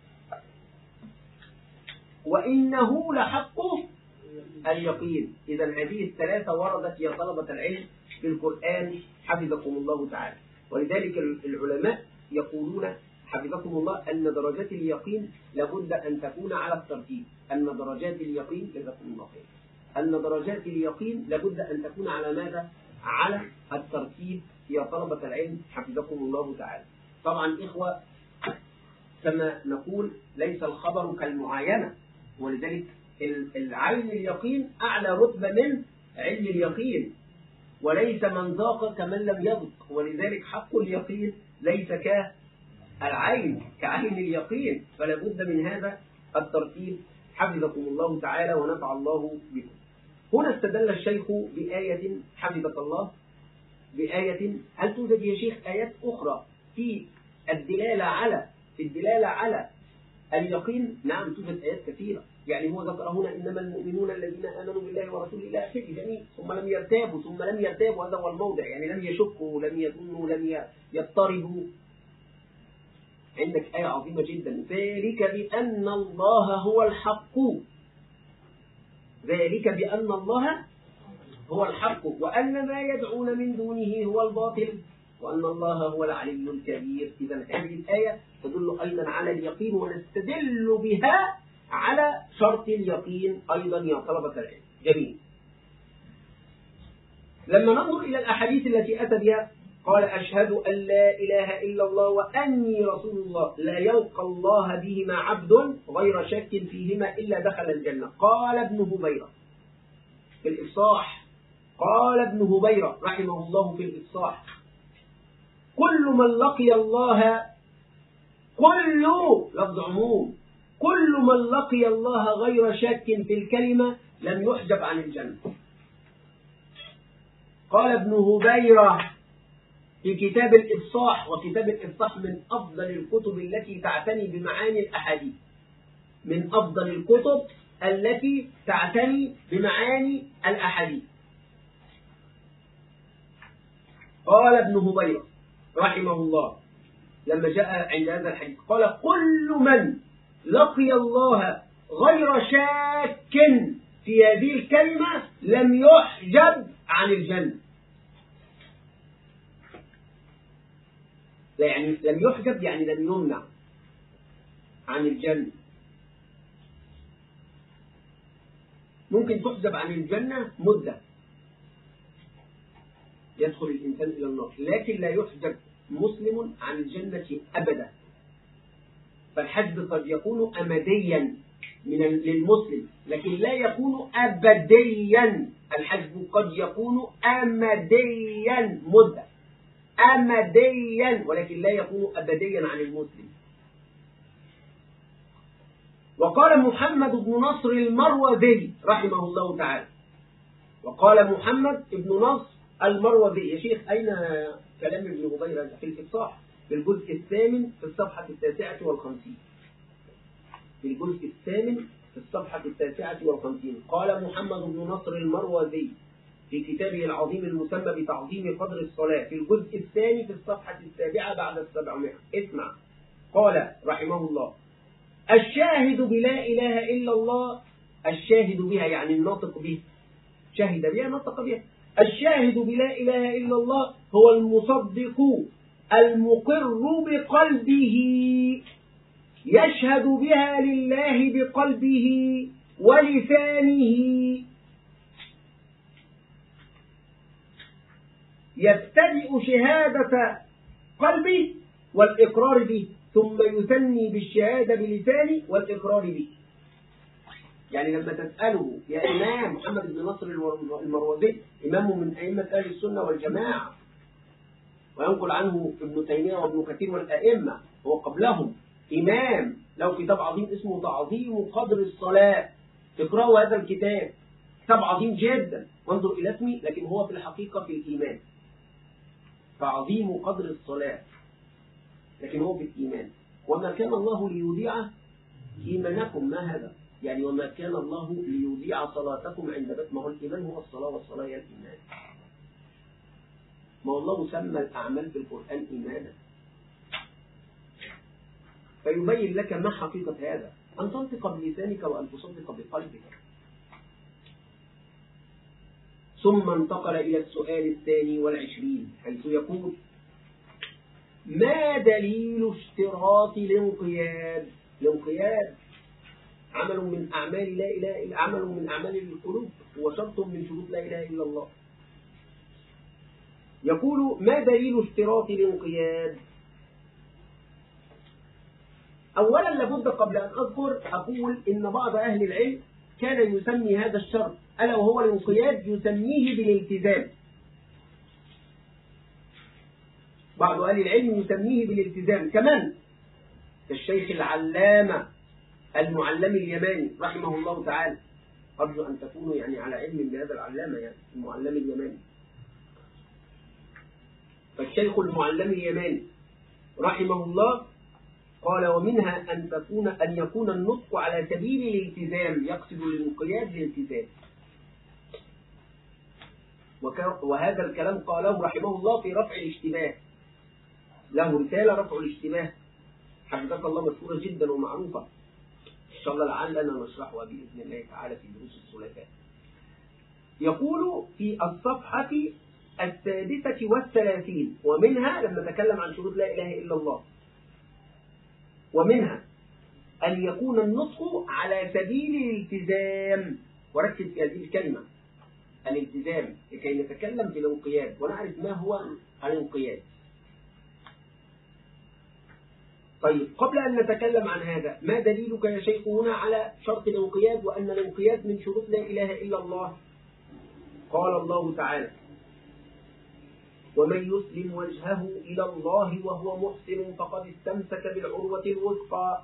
وإنه لحق اليقين. إذا هذه الثلاثة وردت يا طلبة العلم في القرآن حفظكم الله تعالى. ولذلك العلماء يقولون حفظكم الله أن درجات اليقين لابد أن تكون على الترتيب. أن درجات اليقين جزاكم الله خير أن درجات اليقين لابد أن تكون على ماذا؟ على الترتيب يا طلبة العلم حفظكم الله تعالى. طبعا إخوة كما نقول ليس الخبر كالمعاينة، ولذلك العين اليقين أعلى رتبة من علم اليقين، وليس من ذاق كمن لم يذق. ولذلك حق اليقين ليس كالعين كعين اليقين، فلا بد من هذا الترتيب حفظكم الله تعالى ونفع الله بكم. هنا استدل الشيخ بآية حفظك الله بآية. هل توجد يا شيخ آيات أخرى في الدلالة على في الدلالة على اليقين؟ نعم توجد آيات كثيرة. يعني هو ذكر هنا إنما المؤمنون الذين آمنوا بالله ورسوله إلى آخره. جميل. ثم لم يرتابوا ثم لم يرتابوا هذا هو الموضع، يعني لم يشكوا لم يظنوا لم يضطربوا. عندك آية عظيمة جدا ذلك بأن الله هو الحق ذلك بأن الله هو الحق وأن ما يدعون من دونه هو الباطل وأن الله هو العلي الكبير. إذا هذه الآية تدل أيضا على اليقين ونستدل بها على شرط اليقين أيضا يا طلبة العلم. جميل. لما ننظر إلى الأحاديث التي أتى بها قال أشهد أن لا إله إلا الله وأني رسول الله لا يلقى الله بهما عبد غير شك فيهما إلا دخل الجنة. قال ابن هبيرة في الإفصاح قال ابن هبيرة رحمه الله في الإفصاح كل من لقي الله كل لفظ عموم كل من لقي الله غير شك في الكلمة لم يحجب عن الجنة. قال ابن هبيرة في كتاب الإفصاح، وكتاب الإفصاح من أفضل الكتب التي تعتني بمعاني الأحاديث من أفضل الكتب التي تعتني بمعاني الأحاديث. قال ابن هبيرة رحمه الله لما جاء عند هذا الحديث قال كل من لقي الله غير شاك في هذه الكلمة لم يحجب عن الجنة. لا يعني لم يحجب يعني لم يمنع عن الجنة. ممكن تحجب عن الجنة مدة يدخل الإنسان إلى النار، لكن لا يحجب مسلم عن الجنة أبدا. فالحجب قد يكون أمديا من للمسلم، لكن لا يكون أبديا. الحجب قد يكون أمديا مدة أمديا، ولكن لا يكون أبديا عن المسلم. وقال محمد بن نصر المروزي رحمه الله تعالى، وقال محمد بن نصر المروزي. يا شيخ أين كلام ابن هبيرة في الإفصاح؟ في الجزء الثامن في الصفحة التاسعة والخمسين. في الجزء الثامن في الصفحة التاسعة والخمسين قال محمد بن نصر المروزي في كتابه العظيم المسمى بتعظيم قدر الصلاة في الجزء الثاني في الصفحة السابعة بعد السبعمائة. اسمع، قال رحمه الله: الشاهد بلا إله إلا الله، الشاهد بها يعني الناطق به، شهد بها نطق بها. الشاهد بلا إله إلا الله هو المصدق المقر بقلبه، يشهد بها لله بقلبه ولسانه، يبتدئ شهادة قلبه والإقرار به، ثم يثني بالشهادة بلسانه والإقرار به. يعني لما تسأله يا إمام محمد بن نصر المروزي، إمام من أئمة أهل السنة والجماعة، وينقل عنه ابن تيمية وابن كثير والأئمة، هو قبلهم إمام له كتاب عظيم اسمه تعظيم قدر الصلاة. اقرأوا هذا الكتاب، كتاب عظيم جدا، وانظر إلى اسمي، لكن هو في الحقيقة في الإيمان. تعظيم قدر الصلاة، لكن هو في الإيمان. وما كان الله ليضيع إيمانكم، ما هذا؟ يعني وما كان الله ليضيع صلاتكم عند بيت. ما هو الإيمان هو الصلاة، والصلاة هي الإيمان. ما الله سمى الأعمال في القرآن إيمانا، فيبين لك ما حقيقة هذا، أن تنطق بلسانك وأن تصدق بقلبك. ثم انتقل إلى السؤال الثاني والعشرين، حيث يقول: ما دليل اشتراط الانقياد؟ الانقياد عمل من أعمال لا إله إلا عمل من أعمال القلوب، هو شرط من شروط لا إله إلا الله. يقول: ما دليل اشتراط الانقياد؟ أولا لابد قبل أن أذكر أقول إن بعض أهل العلم كان يسمي هذا الشرط ألا وهو الانقياد يسميه بالالتزام. بعض أهل العلم يسميه بالالتزام كمان، كالشيخ العلامة المعلم اليماني رحمه الله تعالى. أرجو أن تكونوا يعني على علم بهذا العلامة، يعني المعلم اليماني. فالشيخ المعلم اليماني رحمه الله قال: ومنها أن تكون أن يكون النطق على سبيل الالتزام، يقصد الانقياد للالتزام. وهذا الكلام قاله رحمه الله في رفع الاشتباه، له رسالة رفع الاشتباه حفظك الله، مشهورة جدا ومعروفة، إن شاء الله لعلنا نشرحها بإذن الله تعالى في دروس الثلاثاء. يقول في الصفحة السادسة والثلاثين: ومنها، لما تكلم عن شروط لا إله إلا الله، ومنها أن يكون النطق على سبيل الالتزام. وركز في هذه الكلمة، الالتزام، لكي نتكلم في الانقياد ونعرف ما هو الانقياد. طيب، قبل أن نتكلم عن هذا، ما دليلك يا شيخ هنا على شرط الانقياد وأن الانقياد من شروط لا إله إلا الله؟ قال الله تعالى: ومن يسلم وجهه إلى الله وهو محسن فقد استمسك بالعروة الوثقى.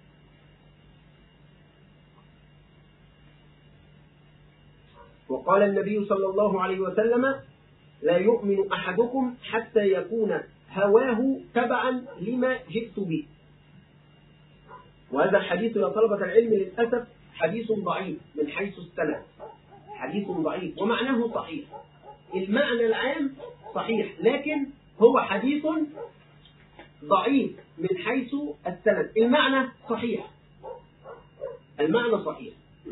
وقال النبي صلى الله عليه وسلم: لا يؤمن أحدكم حتى يكون هواه تبعا لما جئت به. وهذا الحديث يا طلبة العلم للأسف حديث ضعيف من حيث السند، حديث ضعيف ومعناه صحيح. المعنى العام صحيح، لكن هو حديث ضعيف من حيث السند. المعنى صحيح، المعنى صحيح.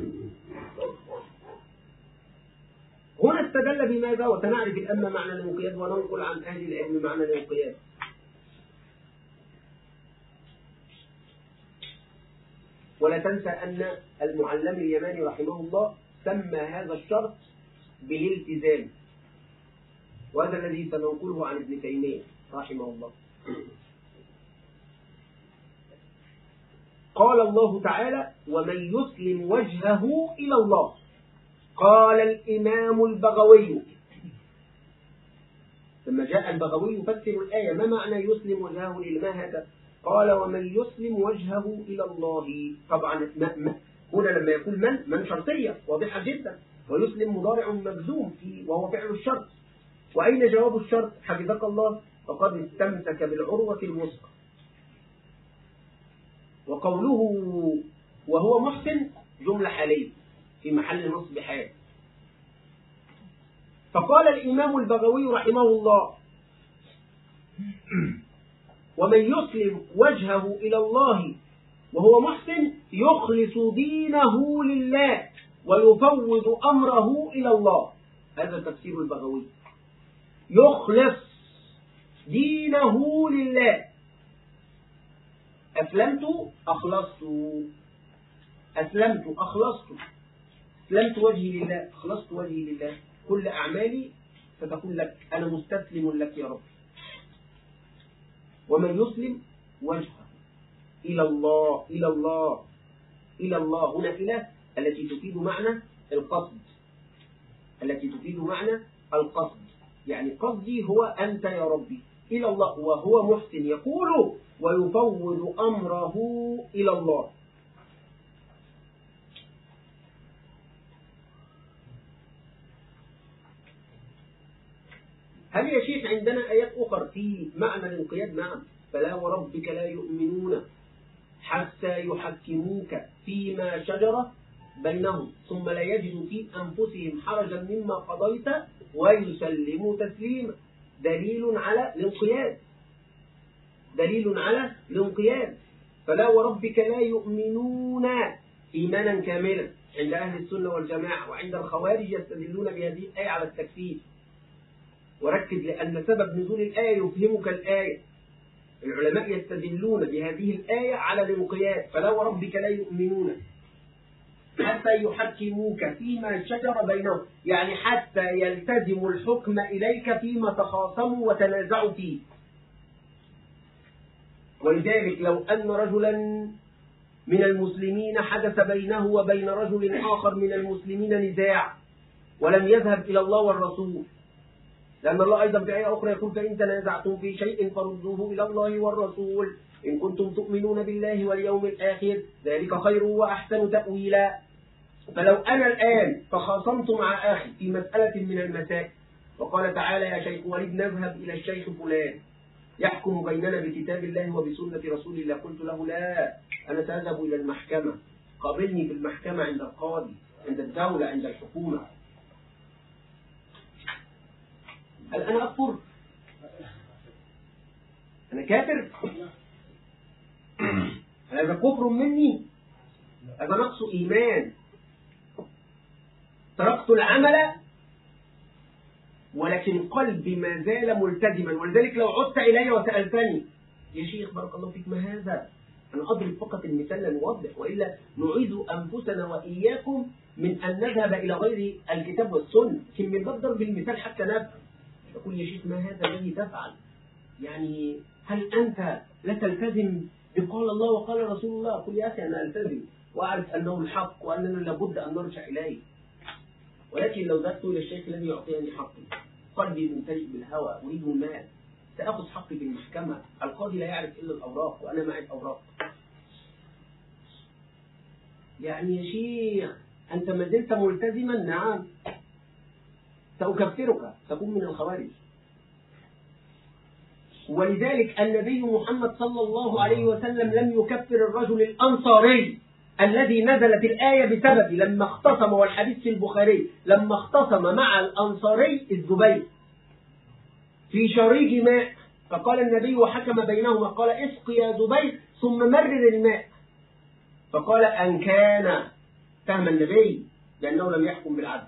هنا استدل بماذا؟ وسنعرف الأمة معنى الانقياد وننقل عن أهل العلم معنى الانقياد. ولا تنسى أن المعلم اليماني رحمه الله سمى هذا الشرط بالالتزام، وهذا الذي سننقله عن ابن تيمية رحمه الله. قال الله تعالى: ومن يسلم وجهه إلى الله. قال الإمام البغوي لما جاء البغوي يفسر الآية: ما معنى يسلم وجهه لله؟ هذا قال: ومن يسلم وجهه إلى الله. طبعا هنا لما يقول من من شرطية واضحة جدا، ويسلم مضارع مجزوم فيه وهو فعل الشرط. وأين جواب الشرط؟ حفظك الله: فقد استمسك بالعروة الوثقى. وقوله وهو محسن جملة حالية في محل نصب حال. فقال الإمام البغوي رحمه الله: ومن يسلم وجهه إلى الله وهو محسن يخلص دينه لله ويفوض أمره إلى الله. هذا تفسير البغوي: يخلص دينه لله. أسلمت أخلصت، أسلمت أخلصت، أسلمت وجهي لله، أخلصت وجهي لله. كل أعمالي ستقول لك أنا مستسلم لك يا رب. ومن يسلم وجهه إلى الله، إلى الله، إلى الله، هنا إله التي تفيد معنى القصد، التي تفيد معنى القصد، يعني قصدي هو أنت يا ربي، إلى الله. وهو محسن يقول: ويفوض أمره إلى الله. هل يا شيخ عندنا آيات أخرى في معنى الانقياد؟ نعم. فلا وربك لا يؤمنون حتى يحكموك فيما شجر بينهم ثم لا يجدوا في أنفسهم حرجا مما قضيت ويسلموا تسليما. دليل على الانقياد، دليل على الانقياد. فلا وربك لا يؤمنون إيمانا كاملا عند أهل السنة والجماعة، وعند الخوارج يستدلون بهذه الآية على التكفير. وركز لأن سبب نزول الآية يفهمك الآية. العلماء يستدلون بهذه الآية على الانقياد. فلا وربك لا يؤمنون حتى يحكموك فيما شجر بينهم، يعني حتى يلتزموا الحكم إليك فيما تخاصموا وتنازعوا فيه. ولذلك لو أن رجلا من المسلمين حدث بينه وبين رجل آخر من المسلمين نزاع ولم يذهب إلى الله والرسول، لأن الله أيضا في آية أخرى يقول: فإن تنازعتم في شيء فردوه إلى الله والرسول إن كنتم تؤمنون بالله واليوم الآخر ذلك خير وأحسن تأويلا. فلو أنا الآن تخاصمت مع أخي في مسألة من المسائل وقال: تعالى يا شيخ وليد نذهب إلى الشيخ فلان يحكم بيننا بكتاب الله وبسنة رسول الله، قلت له: لا، أنا سأذهب إلى المحكمة، قابلني في المحكمة عند القاضي، عند الدولة، عند الحكومة. هل أنا أكفر؟ أنا كافر؟ هذا كفر مني، هذا نقص إيمان. تركت العمل ولكن قلبي ما زال ملتزما. ولذلك لو عدت إلي وسألتني: يا شيخ بارك الله فيك ما هذا؟ أنا أضرب فقط المثال لنوضح، وإلا نعيد أنفسنا وإياكم من أن نذهب إلى غير الكتاب والسنة، لكن من باب ضرب المثال حتى نفهم. يقول: يا شيخ ما هذا الذي تفعل؟ يعني هل أنت لا تلتزم بقال الله وقال رسول الله؟ قل يا أخي أنا ألتزم وأعرف أنه الحق وأننا لابد أن نرجع إليه، ولكن لو ذهبت إلى الشيخ الذي يعطيني حقي، قلبي ممتلئ بالهوى أريد المال، سأخذ حقي في المحكمة، القاضي لا يعرف إلا الأوراق وأنا معي الأوراق. يعني يا شيخ أنت ما زلت ملتزما؟ نعم، سأكفرك، تكون من الخوارج. ولذلك النبي محمد صلى الله عليه وسلم لم يكفر الرجل الأنصاري الذي نزلت الآية بسببه لما اختصم، والحديث في البخاري، لما اختصم مع الأنصاري الزبير في شريج ماء، فقال النبي وحكم بينهما قال: اسق يا زبير ثم مرر الماء. فقال: أن كان، اتهم النبي لأنه لم يحكم بالعدل،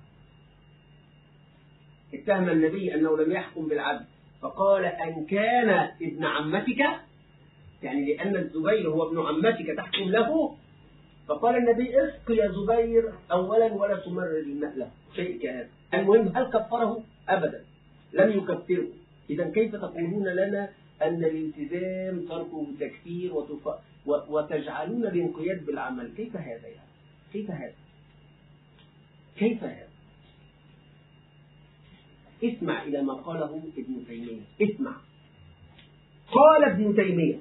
اتهم النبي أنه لم يحكم بالعدل، فقال: أن كان ابن عمتك، يعني لأن الزبير هو ابن عمتك تحكم له، فقال النبي اسق يا زبير أولا ولا تمرر الماء له، شيء كهذا. المهم هل كفره؟ أبدا لم يكفره. إذا كيف تقولون لنا أن الالتزام تركه تكفير وتف... و... وتجعلون الانقياد بالعمل؟ كيف هذا يعني؟ كيف هذا؟ كيف هذا؟ اسمع إلى ما قاله ابن تيمية. اسمع، قال ابن تيمية،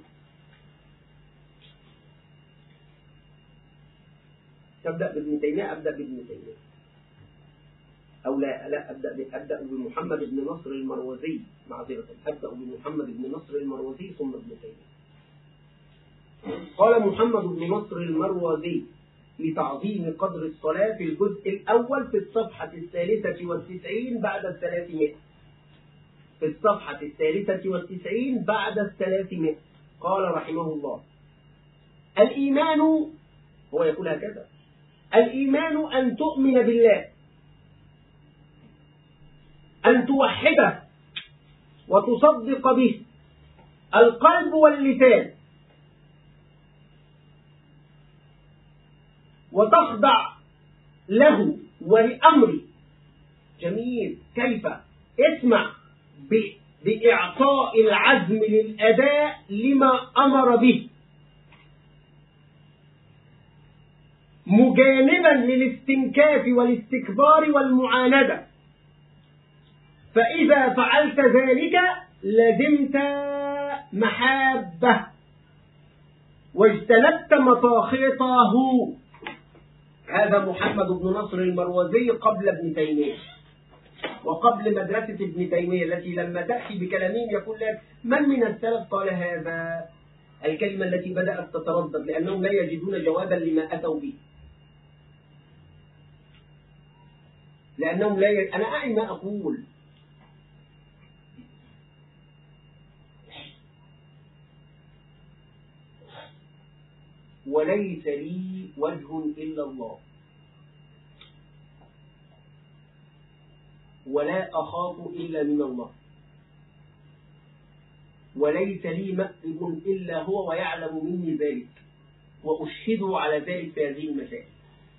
تبدأ بابن تيمية أبدأ بابن تيمية أو لا لا أبدأ ب... أبدأ بمحمد بن نصر المروزي، معذرة أبدأ بمحمد بن نصر المروزي ثم ابن تيمية. قال محمد بن نصر المروزي لتعظيم قدر الصلاة في الجزء الأول في الصفحة الثالثة والتسعين بعد الثلاثمائة، في الصفحة الثالثة والتسعين بعد الثلاثمائة، قال رحمه الله: الإيمان، هو يقول هكذا: الإيمان أن تؤمن بالله، أن توحده وتصدق به القلب واللسان، وتخضع له ولأمره. جميل. كيف؟ اسمع، بإعطاء العزم للأداء لما أمر به، مجانبا للاستنكاف والاستكبار والمعاندة. فإذا فعلت ذلك لزمت محابة واجتنبت مطاخطه. هذا محمد بن نصر المروزي قبل ابن تيمية وقبل مدرسة ابن تيمية التي لما تأتي بكلامهم يقول لك: من من السلف قال هذا؟ الكلمة التي بدأت تتردد لأنهم لا يجدون جوابا لما أتوا به، لأنهم لا ي... أنا أعي ما أقول. وليس لي وجه إلا الله، ولا أخاف إلا من الله، وليس لي مأرب إلا هو ويعلم مني ذلك، وأشهده على ذلك في هذه المسائل.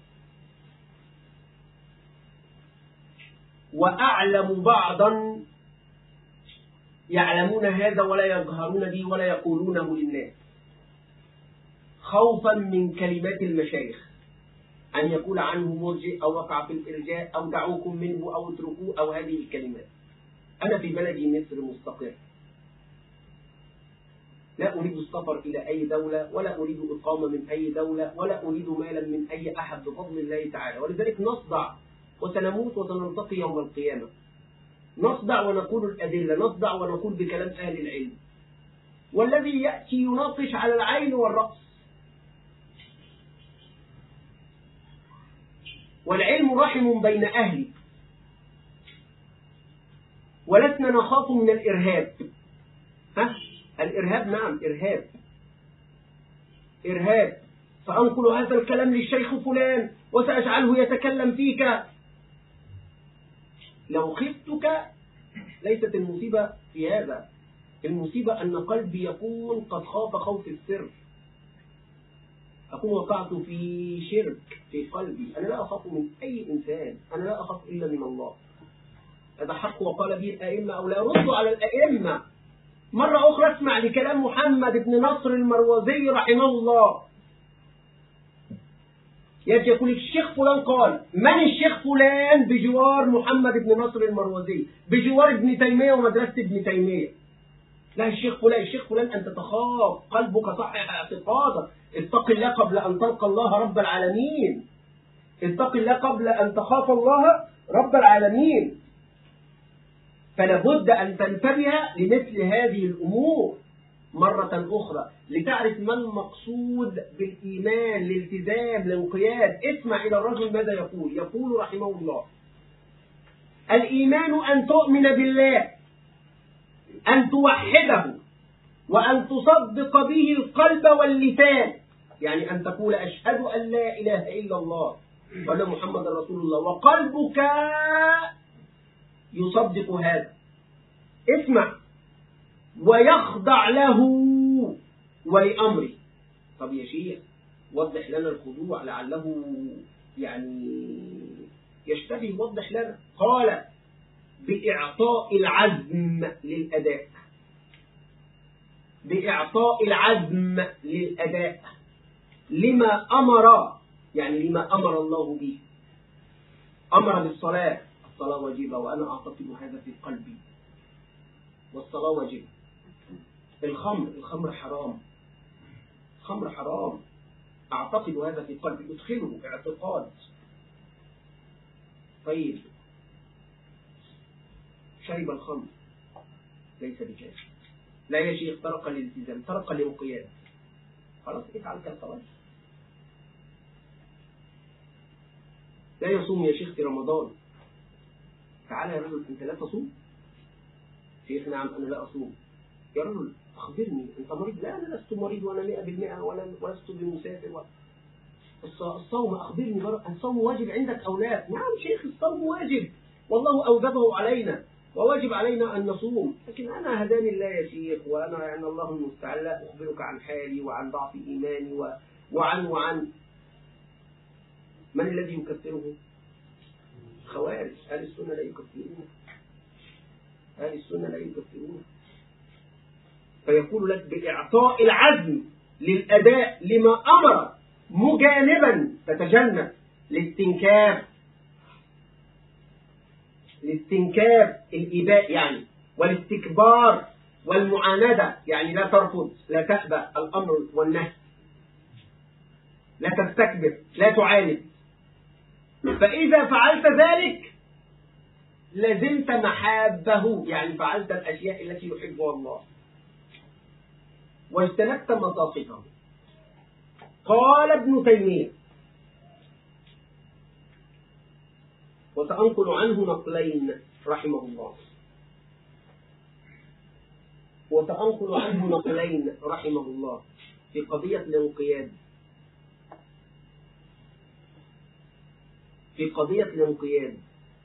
وأعلم بعضا يعلمون هذا ولا يظهرون به ولا يقولونه للناس، خوفا من كلمات المشايخ أن يقول عنه مرجئ أو وقع في الإرجاء أو دعوكم منه أو اتركوه أو هذه الكلمات. أنا في بلدي مصر مستقر، لا أريد السفر إلى أي دولة، ولا أريد إقامة من أي دولة، ولا أريد مالا من أي أحد بفضل الله تعالى. ولذلك نصدع وسنموت وسنلتقي يوم القيامة، نصدع ونقول الأدلة، نصدع ونقول بكلام أهل العلم، والذي يأتي يناقش على العين والرأس. والعلم رحم بين أهله، ولسنا نخاف من الإرهاب. ها؟ الإرهاب، نعم إرهاب، إرهاب. فأنقل هذا الكلام للشيخ فلان وسأجعله يتكلم فيك. لو خفتك ليست المصيبة في هذا، المصيبة أن قلبي يكون قد خاف خوف السر، أكون وقعت في شرك في قلبي. أنا لا أخاف من أي إنسان، أنا لا أخاف إلا من الله. هذا حق وقال به الأئمة، أو لا يردوا على الأئمة. مرة أخرى اسمع لكلام محمد بن نصر المروزي رحمه الله. يأتي يقول الشيخ فلان قال، من الشيخ فلان بجوار محمد بن نصر المروزي، بجوار ابن تيمية ومدرسة ابن تيمية. لا الشيخ فلان، الشيخ فلان أنت تخاف، قلبك صحح اعتقادك. اتق الله قبل أن تلقى الله رب العالمين، اتق الله قبل أن تخاف الله رب العالمين. فلا بد أن تنتبه لمثل هذه الأمور مرة أخرى لتعرف ما المقصود بالإيمان، الالتزام، الانقياد. اسمع إلى الرجل ماذا يقول. يقول رحمه الله: الإيمان أن تؤمن بالله، أن توحده، وأن تصدق به القلب واللسان، يعني أن تقول أشهد أن لا إله إلا الله وأن محمد رسول الله، وقلبك يصدق هذا. اسمع: ويخضع له ولأمره. طب يا شيخ وضح لنا الخضوع لعله يعني يشتبه. وضح لنا. قال بإعطاء العزم للأداء، بإعطاء العزم للأداء لما أمر، يعني لما أمر الله به. أمر بالصلاة، الصلاة واجبة وأنا أعتقد هذا في قلبي، والصلاة واجبة. الخمر، الخمر حرام، الخمر حرام، أعتقد هذا في قلبي، أدخله اعتقاد. طيب شرب الخمر ليس بجاهل، لا يا شيخ، ترك الالتزام، ترك الانقياد، خلاص افعل كالخوارج. لا يصوم يا شيخ في رمضان، تعالى يا رجل انت لا تصوم. شيخ نعم انا لا اصوم. يا رجل اخبرني انت مريض؟ لا انا لست مريض وانا مئة بالمئة ولا ولست بمسافر و... الصوم اخبرني بقى، الصوم واجب عندك او لا؟ نعم شيخ الصوم واجب والله اوجبه علينا وواجب علينا أن نصوم، لكن أنا هداني الله يا شيخ، وأنا يعني الله المستعان لا أخبرك عن حالي وعن ضعف إيماني و... وعن وعن من الذي يكفره؟ خوارج. أهل السنة لا يكفرون، أهل السنة لا يكفرون. فيقول لك بإعطاء العزم للأداء لما أمر مجانبا تتجنب الاستنكار، الاستنكار الإباء يعني، والاستكبار والمعاندة، يعني لا ترفض، لا تأبى الأمر والنهي، لا تستكبر، لا تعاند. فإذا فعلت ذلك لزمت محابه، يعني فعلت الأشياء التي يحبها الله واجتنبت مصاصفه. قال ابن تيمية، وسأنقل عنه نقلين رحمه الله، وسأنقل عنه نقلين رحمه الله في قضية الانقياد، في قضية الانقياد.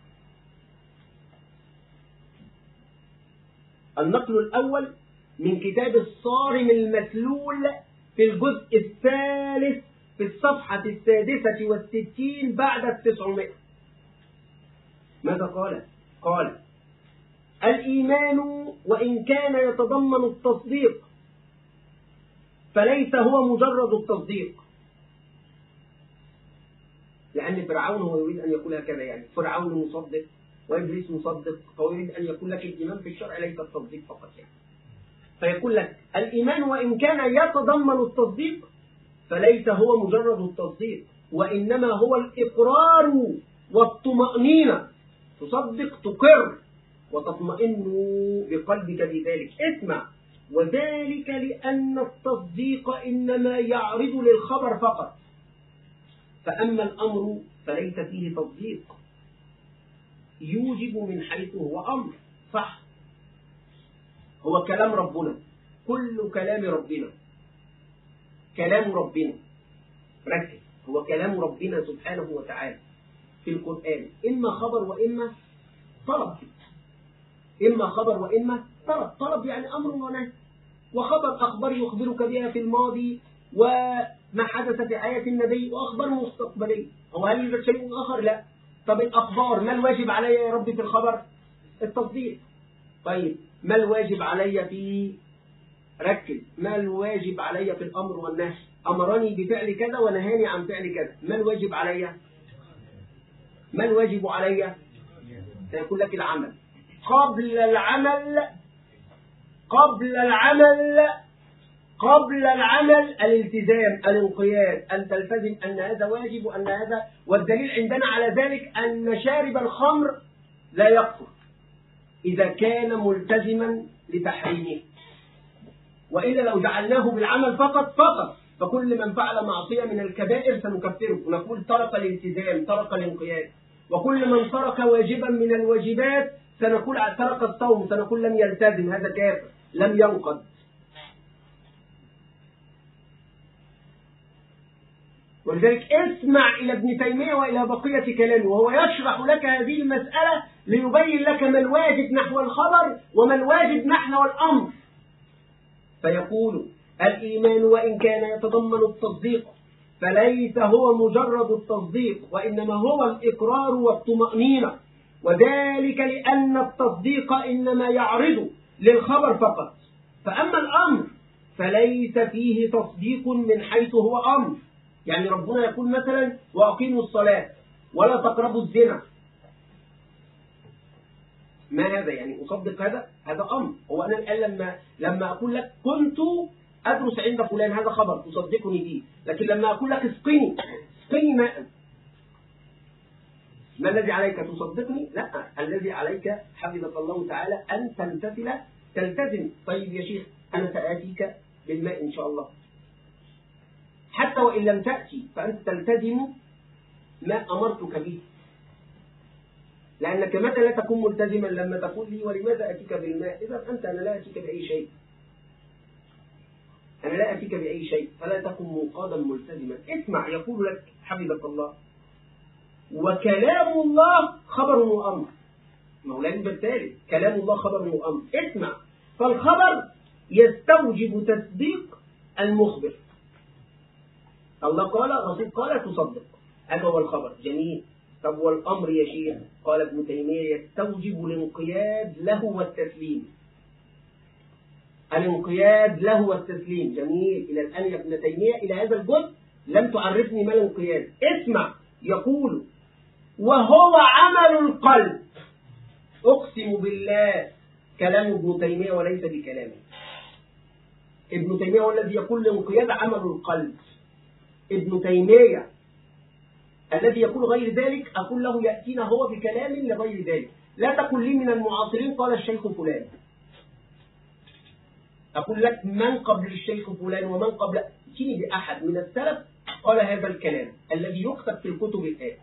النقل الأول من كتاب الصارم المسلول في الجزء الثالث في الصفحة السادسة والستين بعد التسعمائة. ماذا قال؟ قال الإيمان وإن كان يتضمن التصديق فليس هو مجرد التصديق، لأن فرعون هو يريد أن يقول هكذا، يعني فرعون مصدق وإبليس مصدق، فهو يريد أن يقول لك الإيمان في الشرع ليس التصديق فقط يعني. فيقول لك الإيمان وإن كان يتضمن التصديق فليس هو مجرد التصديق، وإنما هو الإقرار والطمأنينة، تصدق تقر وتطمئن بقلبك بذلك. اسمع، وذلك لأن التصديق إنما يعرض للخبر فقط، فأما الأمر فليس فيه تصديق يوجب من حيث هو أمر. صح، هو كلام ربنا، كل كلام ربنا كلام ربنا، ركز، هو كلام ربنا سبحانه وتعالى في القرآن، إما خبر وإما طلب، إما خبر وإما طلب. طلب يعني أمر ونهي، وخبر أخبار يخبرك بها في الماضي وما حدث في حياة النبي، وأخبار مستقبلية. هو هل يوجد شيء آخر؟ لا. طب الأخبار، ما الواجب علي يا ربي في الخبر؟ التصديق. طيب ما الواجب علي في، ركز، ما الواجب علي في الأمر والنهي؟ أمرني بفعل كذا ونهاني عن فعل كذا، ما الواجب علي؟ ما الواجب علي؟ سيقول لك العمل. قبل العمل قبل العمل قبل العمل الالتزام، الانقياد، أن تلتزم أن هذا واجب وأن هذا، والدليل عندنا على ذلك أن شارب الخمر لا يكفر إذا كان ملتزما لتحريمه، وإلا لو جعلناه بالعمل فقط فقط فكل من فعل معصية من الكبائر سنكفره ونقول ترك الالتزام، ترك الانقياد. وكل من ترك واجبا من الواجبات سنقول ترك الصوم، سنقول لم يلتزم، هذا كافر لم ينقض. ولذلك اسمع إلى ابن تيمية وإلى بقية كلامه وهو يشرح لك هذه المسألة ليبين لك ما الواجب نحو الخبر وما الواجب نحو الأمر. فيقول الإيمان وإن كان يتضمن التصديق فليس هو مجرد التصديق، وإنما هو الإقرار والطمأنينة، وذلك لأن التصديق إنما يعرض للخبر فقط، فأما الأمر فليس فيه تصديق من حيث هو أمر. يعني ربنا يقول مثلا وأقيموا الصلاة ولا تقربوا الزنا، ما هذا؟ يعني أصدق هذا؟ هذا أمر. هو أنا الآن لما لما أقول لك كنت أدرس عند فلان، هذا خبر تصدقني فيه، لكن لما أقول لك اسقني اسقني ماء، ما الذي عليك؟ تصدقني؟ لا، الذي عليك حفظك الله تعالى أن تمتثل تلتزم. طيب يا شيخ أنا سآتيك بالماء إن شاء الله، حتى وإن لم تأتي فأنت تلتزم ما أمرتك به، لأنك متى لا تكون ملتزما لما تقول لي ولماذا أتيك بالماء؟ إذا أنت أنا لا أتيك بأي شيء، أنا لا أتيك بأي شيء، فلا تكن منقادا ملتزما. اسمع، يقول لك حفظك الله وكلام الله خبر وأمر، مولانا بالتالي كلام الله خبر وأمر. اسمع، فالخبر يستوجب تصديق المخبر، الله قال الرسول قال تصدق، هذا هو الخبر. جميل. طب والأمر يا شيخ؟ قال ابن تيمية يستوجب الانقياد له والتسليم، الانقياد له والتسليم. جميل. إلى الآن يا ابن تيمية إلى هذا الجزء لم تعرفني ما الانقياد. اسمع، يقول وهو عمل القلب. أقسم بالله كلام ابن تيمية وليس بكلامه. ابن تيمية هو الذي يقول الانقياد عمل القلب. ابن تيمية الذي يقول غير ذلك أقول له يأتينا هو بكلام لغير ذلك. لا تقل لي من المعاصرين قال الشيخ فلان، أقول لك من قبل الشيخ فلان ومن قبل، ائتني بأحد من السلف قال هذا الكلام الذي يكتب في الكتب الآن.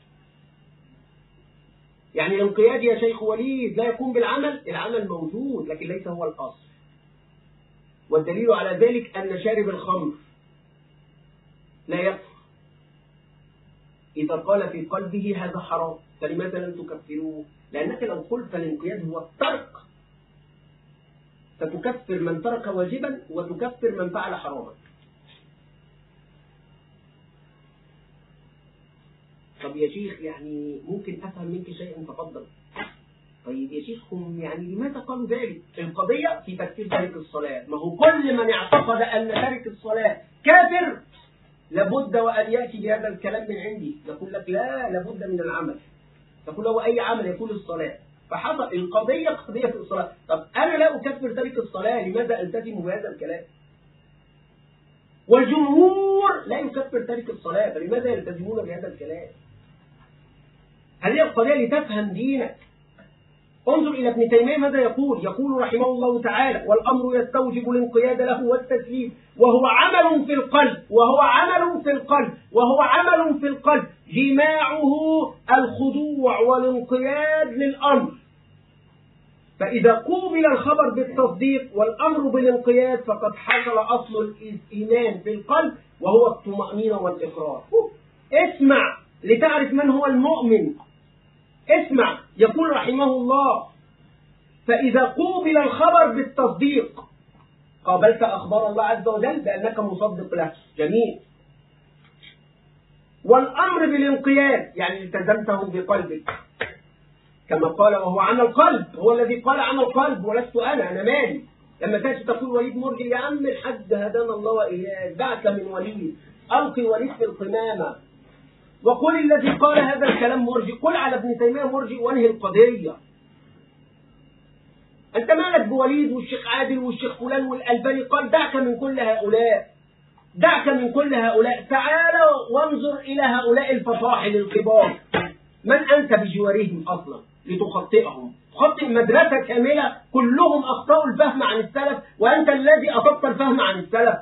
يعني الانقياد يا شيخ وليد لا يكون بالعمل، العمل موجود لكن ليس هو الأصل. والدليل على ذلك أن شارب الخمر لا يكفر إذا قال في قلبه هذا حرام، فلماذا لم تكفروه؟ لأنك لو قلت الانقياد هو الترك فتكفر من ترك واجبا وتكفر من فعل حراما. طب يا شيخ يعني ممكن أفهم منك شيئا؟ تفضل. طيب يا شيخ هم يعني لماذا قالوا ذلك؟ القضية في تكفير تارك الصلاة. ما هو كل من اعتقد أن تارك الصلاة كافر لابد وأن يأتي بهذا الكلام من عندي. نقول لك لا، لابد من العمل. تقول له أي عمل؟ يقول الصلاة. فحصل القضية قضية في الصلاة. طب أنا لا أكفر تارك الصلاة، لماذا ألتزم بهذا الكلام؟ والجمهور لا يكفر تارك الصلاة، فلماذا يلتزمون بهذا الكلام؟ هذه القضية لتفهم دينك. انظر إلى ابن تيمية ماذا يقول. يقول رحمه الله تعالى والأمر يستوجب الانقياد له والتسليم وهو عمل في القلب، وهو عمل في القلب وهو عمل في القلب جماعه الخضوع والانقياد للأمر. فإذا قوبل الخبر بالتصديق والأمر بالانقياد فقد حصل أصل الإيمان في القلب وهو الطمأنينة والإقرار. اسمع لتعرف من هو المؤمن. اسمع، يقول رحمه الله فإذا قوبل الخبر بالتصديق قابلت أخبار الله عز وجل بأنك مصدق له. جميل. والأمر بالانقياد يعني التزمته بقلبك كما قال وهو عمل قلب، هو الذي قال عمل قلب ولست أنا، أنا مالي. لما تأتي تقول وليد مرجي يا عم الحج هدانا الله وإياك، دعك من وليد، ألقي وليد في القمامة وقل الذي قال هذا الكلام مرجي، قل على ابن تيمية مرجي وانهي القضية. أنت مالك بوليد والشيخ عادل والشيخ فلان والألباني؟ قال دعك من كل هؤلاء، دعك من كل هؤلاء، تعال وانظر إلى هؤلاء الفصاحل الكبار، من أنت بجوارهم أصلا لتخطئهم؟ تخطئ مدرسة كاملة كلهم أخطأوا الفهم عن السلف وأنت الذي أخطأت الفهم عن السلف.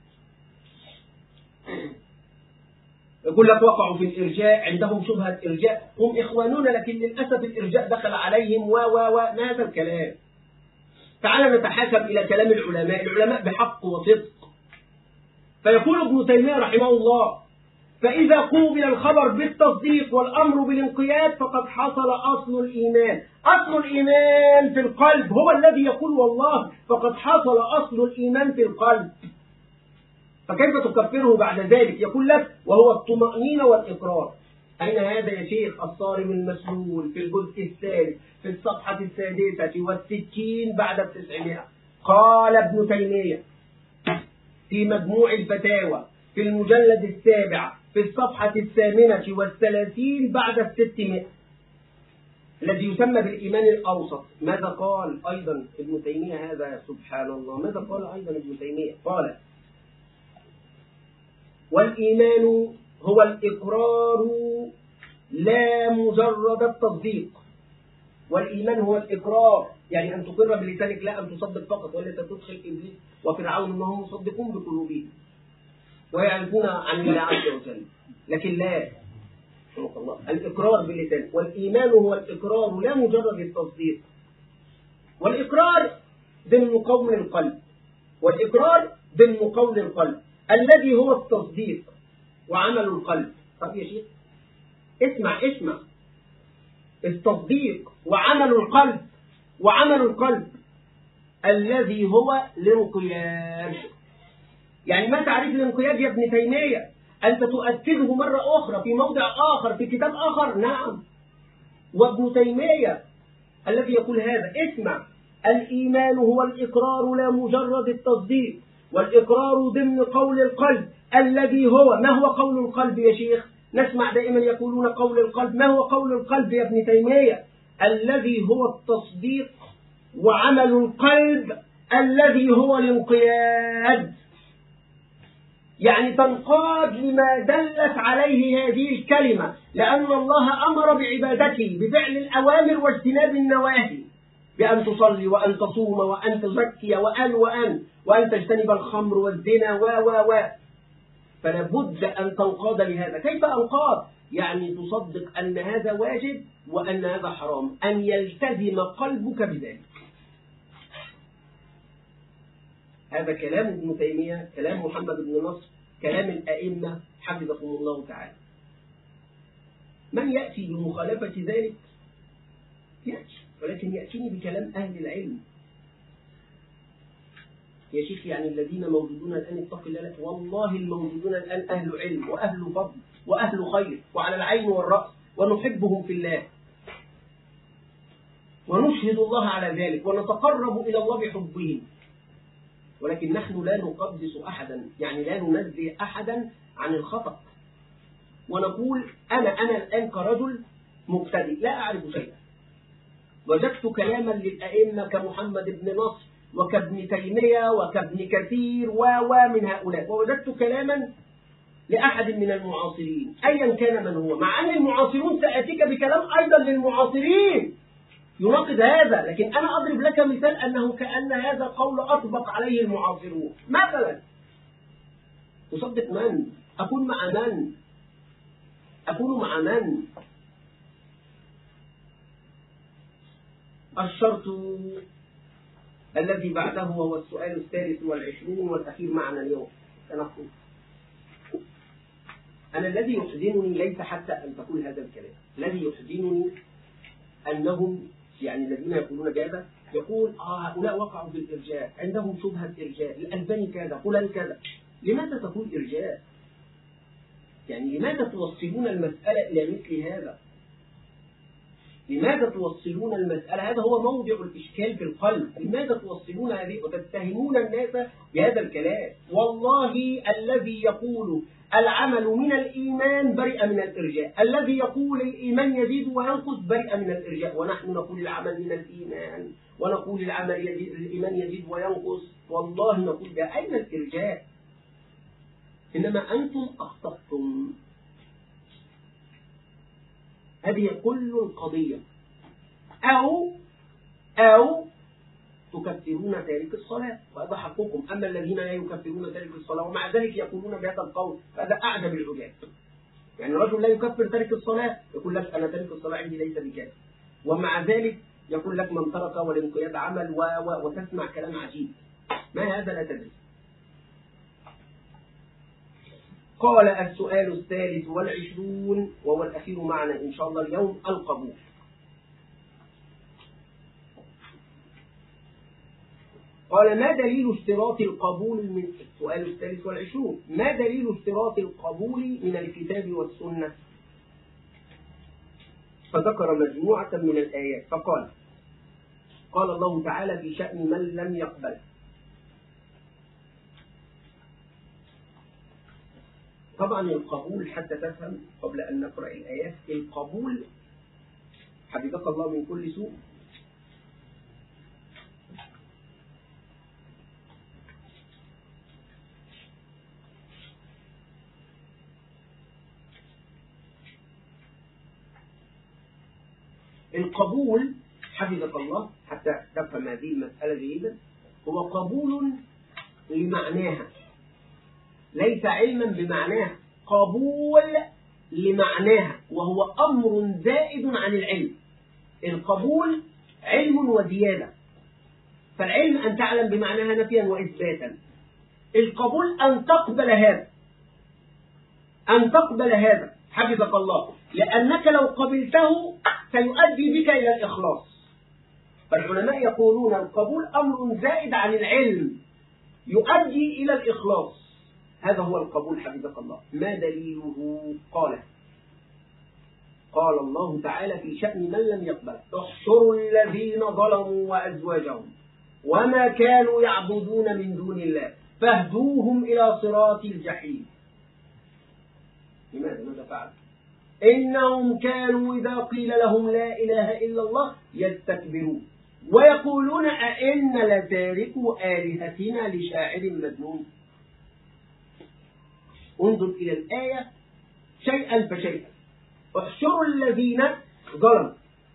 يقول لك وقعوا في الإرجاء، عندهم شبهة إرجاء، هم إخوانون لكن للأسف الإرجاء دخل عليهم و و و ما هذا الكلام. تعال نتحاكم إلى كلام العلماء، العلماء بحق وصدق. فيقول ابن تيمية رحمه الله فإذا قوبل الخبر بالتصديق والأمر بالانقياد فقد حصل أصل الإيمان. أصل الإيمان في القلب، هو الذي يقول والله فقد حصل أصل الإيمان في القلب. فكيف تكفره بعد ذلك؟ يقول لك وهو الطمأنينة والإقرار. أين هذا يا شيخ؟ الصارم المسلول في الجزء الثالث في الصفحة السادسة والستين بعد التسعمائة. قال ابن تيمية في مجموع الفتاوى في المجلد السابع في الصفحة الثامنة والثلاثين بعد الستمائة الذي يسمى بالإيمان الأوسط. ماذا قال أيضا ابن تيمية؟ هذا سبحان الله، ماذا قال أيضا ابن تيمية؟ قال والإيمان هو الإقرار لا مجرد التصديق. والإيمان هو الإقرار، يعني أن تقر بلسانك لا أن تصدق فقط، ولا تدخل إبليس وفرعون أنهم مصدقون بقلوبهم ويعرفون عن الله عز وجل، لكن لا الله الإقرار باللسان. والإيمان هو الإقرار لا مجرد التصديق. والإقرار ضمن قول القلب، والإقرار ضمن قول القلب الذي هو التصديق وعمل القلب. طب يا شيخ اسمع اسمع، التصديق وعمل القلب، وعمل القلب الذي هو الانقياد. يعني ما تعريف الانقياد يا ابن تيمية؟ أنت تؤكده مرة أخرى في موضع آخر في كتاب آخر. نعم، وابن تيمية الذي يقول هذا. اسمع، الإيمان هو الإقرار لا مجرد التصديق، والإقرار ضمن قول القلب الذي هو، ما هو قول القلب يا شيخ؟ نسمع دائما يقولون قول القلب. ما هو قول القلب يا ابن تيمية؟ الذي هو التصديق وعمل القلب الذي هو الانقياد. يعني تنقاد لما دلت عليه هذه الكلمة، لأن الله أمر بعبادته بفعل الأوامر واجتناب النواهي، بأن تصلي وأن تصوم وأن تزكي وأن وأن وأن تجتنب الخمر والزنا و و و فلا بد أن تنقاد لهذا. كيف أنقاد؟ يعني تصدق أن هذا واجب وأن هذا حرام، أن يلتزم قلبك بذلك. هذا كلام ابن تيمية، كلام محمد بن نصر، كلام الأئمة حفظهم الله تعالى. من يأتي بمخالفة ذلك يأتي، ولكن يأتيني بكلام أهل العلم. يا شيخ يعني الذين موجودون الآن اتق الله، والله الموجودون الآن أهل علم وأهل فضل وأهل خير وعلى العين والرأس، ونحبهم في الله ونشهد الله على ذلك ونتقرب إلى الله بحبهم، ولكن نحن لا نقدس أحدا، يعني لا ننزه أحدا عن الخطأ، ونقول أنا أنا الآن كرجل مبتدئ لا أعرف شيئا، وجدت كلاما للأئمة كمحمد بن نصر وكابن تيمية وكابن كثير ومن هؤلاء، ووجدت كلاما لأحد من المعاصرين أيا كان من هو، مع أن المعاصرون سأتيك بكلام أيضا للمعاصرين يناقض هذا، لكن أنا أضرب لك مثال أنه كأن هذا قول أطبق عليه المعاصرون. مثلا تصدق من؟ أكون مع من؟ أكون مع من؟ الشرط الذي بعده هو السؤال الثالث والعشرون والأخير معنا اليوم. سنقول أنا الذي يحزنني ليس حتى أن تقول هذا الكلام، الذي يحزنني أنهم يعني الذين يقولون بهذا يقول آه هؤلاء وقعوا بالإرجاء، عندهم شبهة إرجاء، الألباني كذا فلان كذا. لماذا تقول إرجاء؟ يعني لماذا توصلون المسألة إلى مثل هذا؟ لماذا توصلون المسألة؟ هذا هو موضع الإشكال في القلب. لماذا توصلون هذه وتتهمون الناس بهذا الكلام؟ والله الذي يقول العمل من الإيمان برئ من الإرجاء، الذي يقول الإيمان يزيد وينقص برئ من الإرجاء، ونحن نقول العمل من الإيمان ونقول العمل يزيد الإيمان يزيد وينقص، والله نقول ده أين الإرجاء؟ إنما أنتم أخطأتم. هذه كل القضية. أو أو تكفرون تارك الصلاة، وهذا حقكم. أما الذين لا يكفرون تارك الصلاة ومع ذلك يقولون بهذا القول فهذا أعجب العجاب. يعني رجل لا يكفر تارك الصلاة يقول لك أنا تارك الصلاة عندي ليس بكافر، ومع ذلك يقول لك من ترك والانقياد عمل و... و... وتسمع كلام عجيب. ما هذا لا تدري. قال السؤال الثالث والعشرون وهو الأخير معنا إن شاء الله اليوم، القبول. قال ما دليل اشتراط القبول من السؤال الثالث والعشرون ما دليل اشتراط القبول من الكتاب والسنة؟ فذكر مجموعة من الآيات فقال قال الله تعالى في شأن من لم يقبل طبعا القبول حتى تفهم قبل أن نقرأ الآيات القبول حفظك الله من كل سوء القبول حفظك الله حتى تفهم هذه المسألة جيدا هو قبول لمعناها ليس علما بمعناها قبول لمعناها وهو أمر زائد عن العلم القبول علم وزيادة فالعلم أن تعلم بمعناها نفيا وإثباتا القبول أن تقبل هذا أن تقبل هذا حفظك الله لأنك لو قبلته سيؤدي بك إلى الإخلاص فالعلماء يقولون القبول أمر زائد عن العلم يؤدي إلى الإخلاص هذا هو القبول حفظك الله ما دليله قال قال الله تعالى في شأن من لم يقبل احشروا الذين ظلموا وأزواجهم وما كانوا يعبدون من دون الله فاهدوهم إلى صراط الجحيم لماذا ماذا فعل إنهم كانوا إذا قيل لهم لا إله إلا الله يستكبرون ويقولون أئن لتاركوا آلهتنا لشاعر مجنون انظر إلى الآية شيئا فشيئا احشروا الذين ظلموا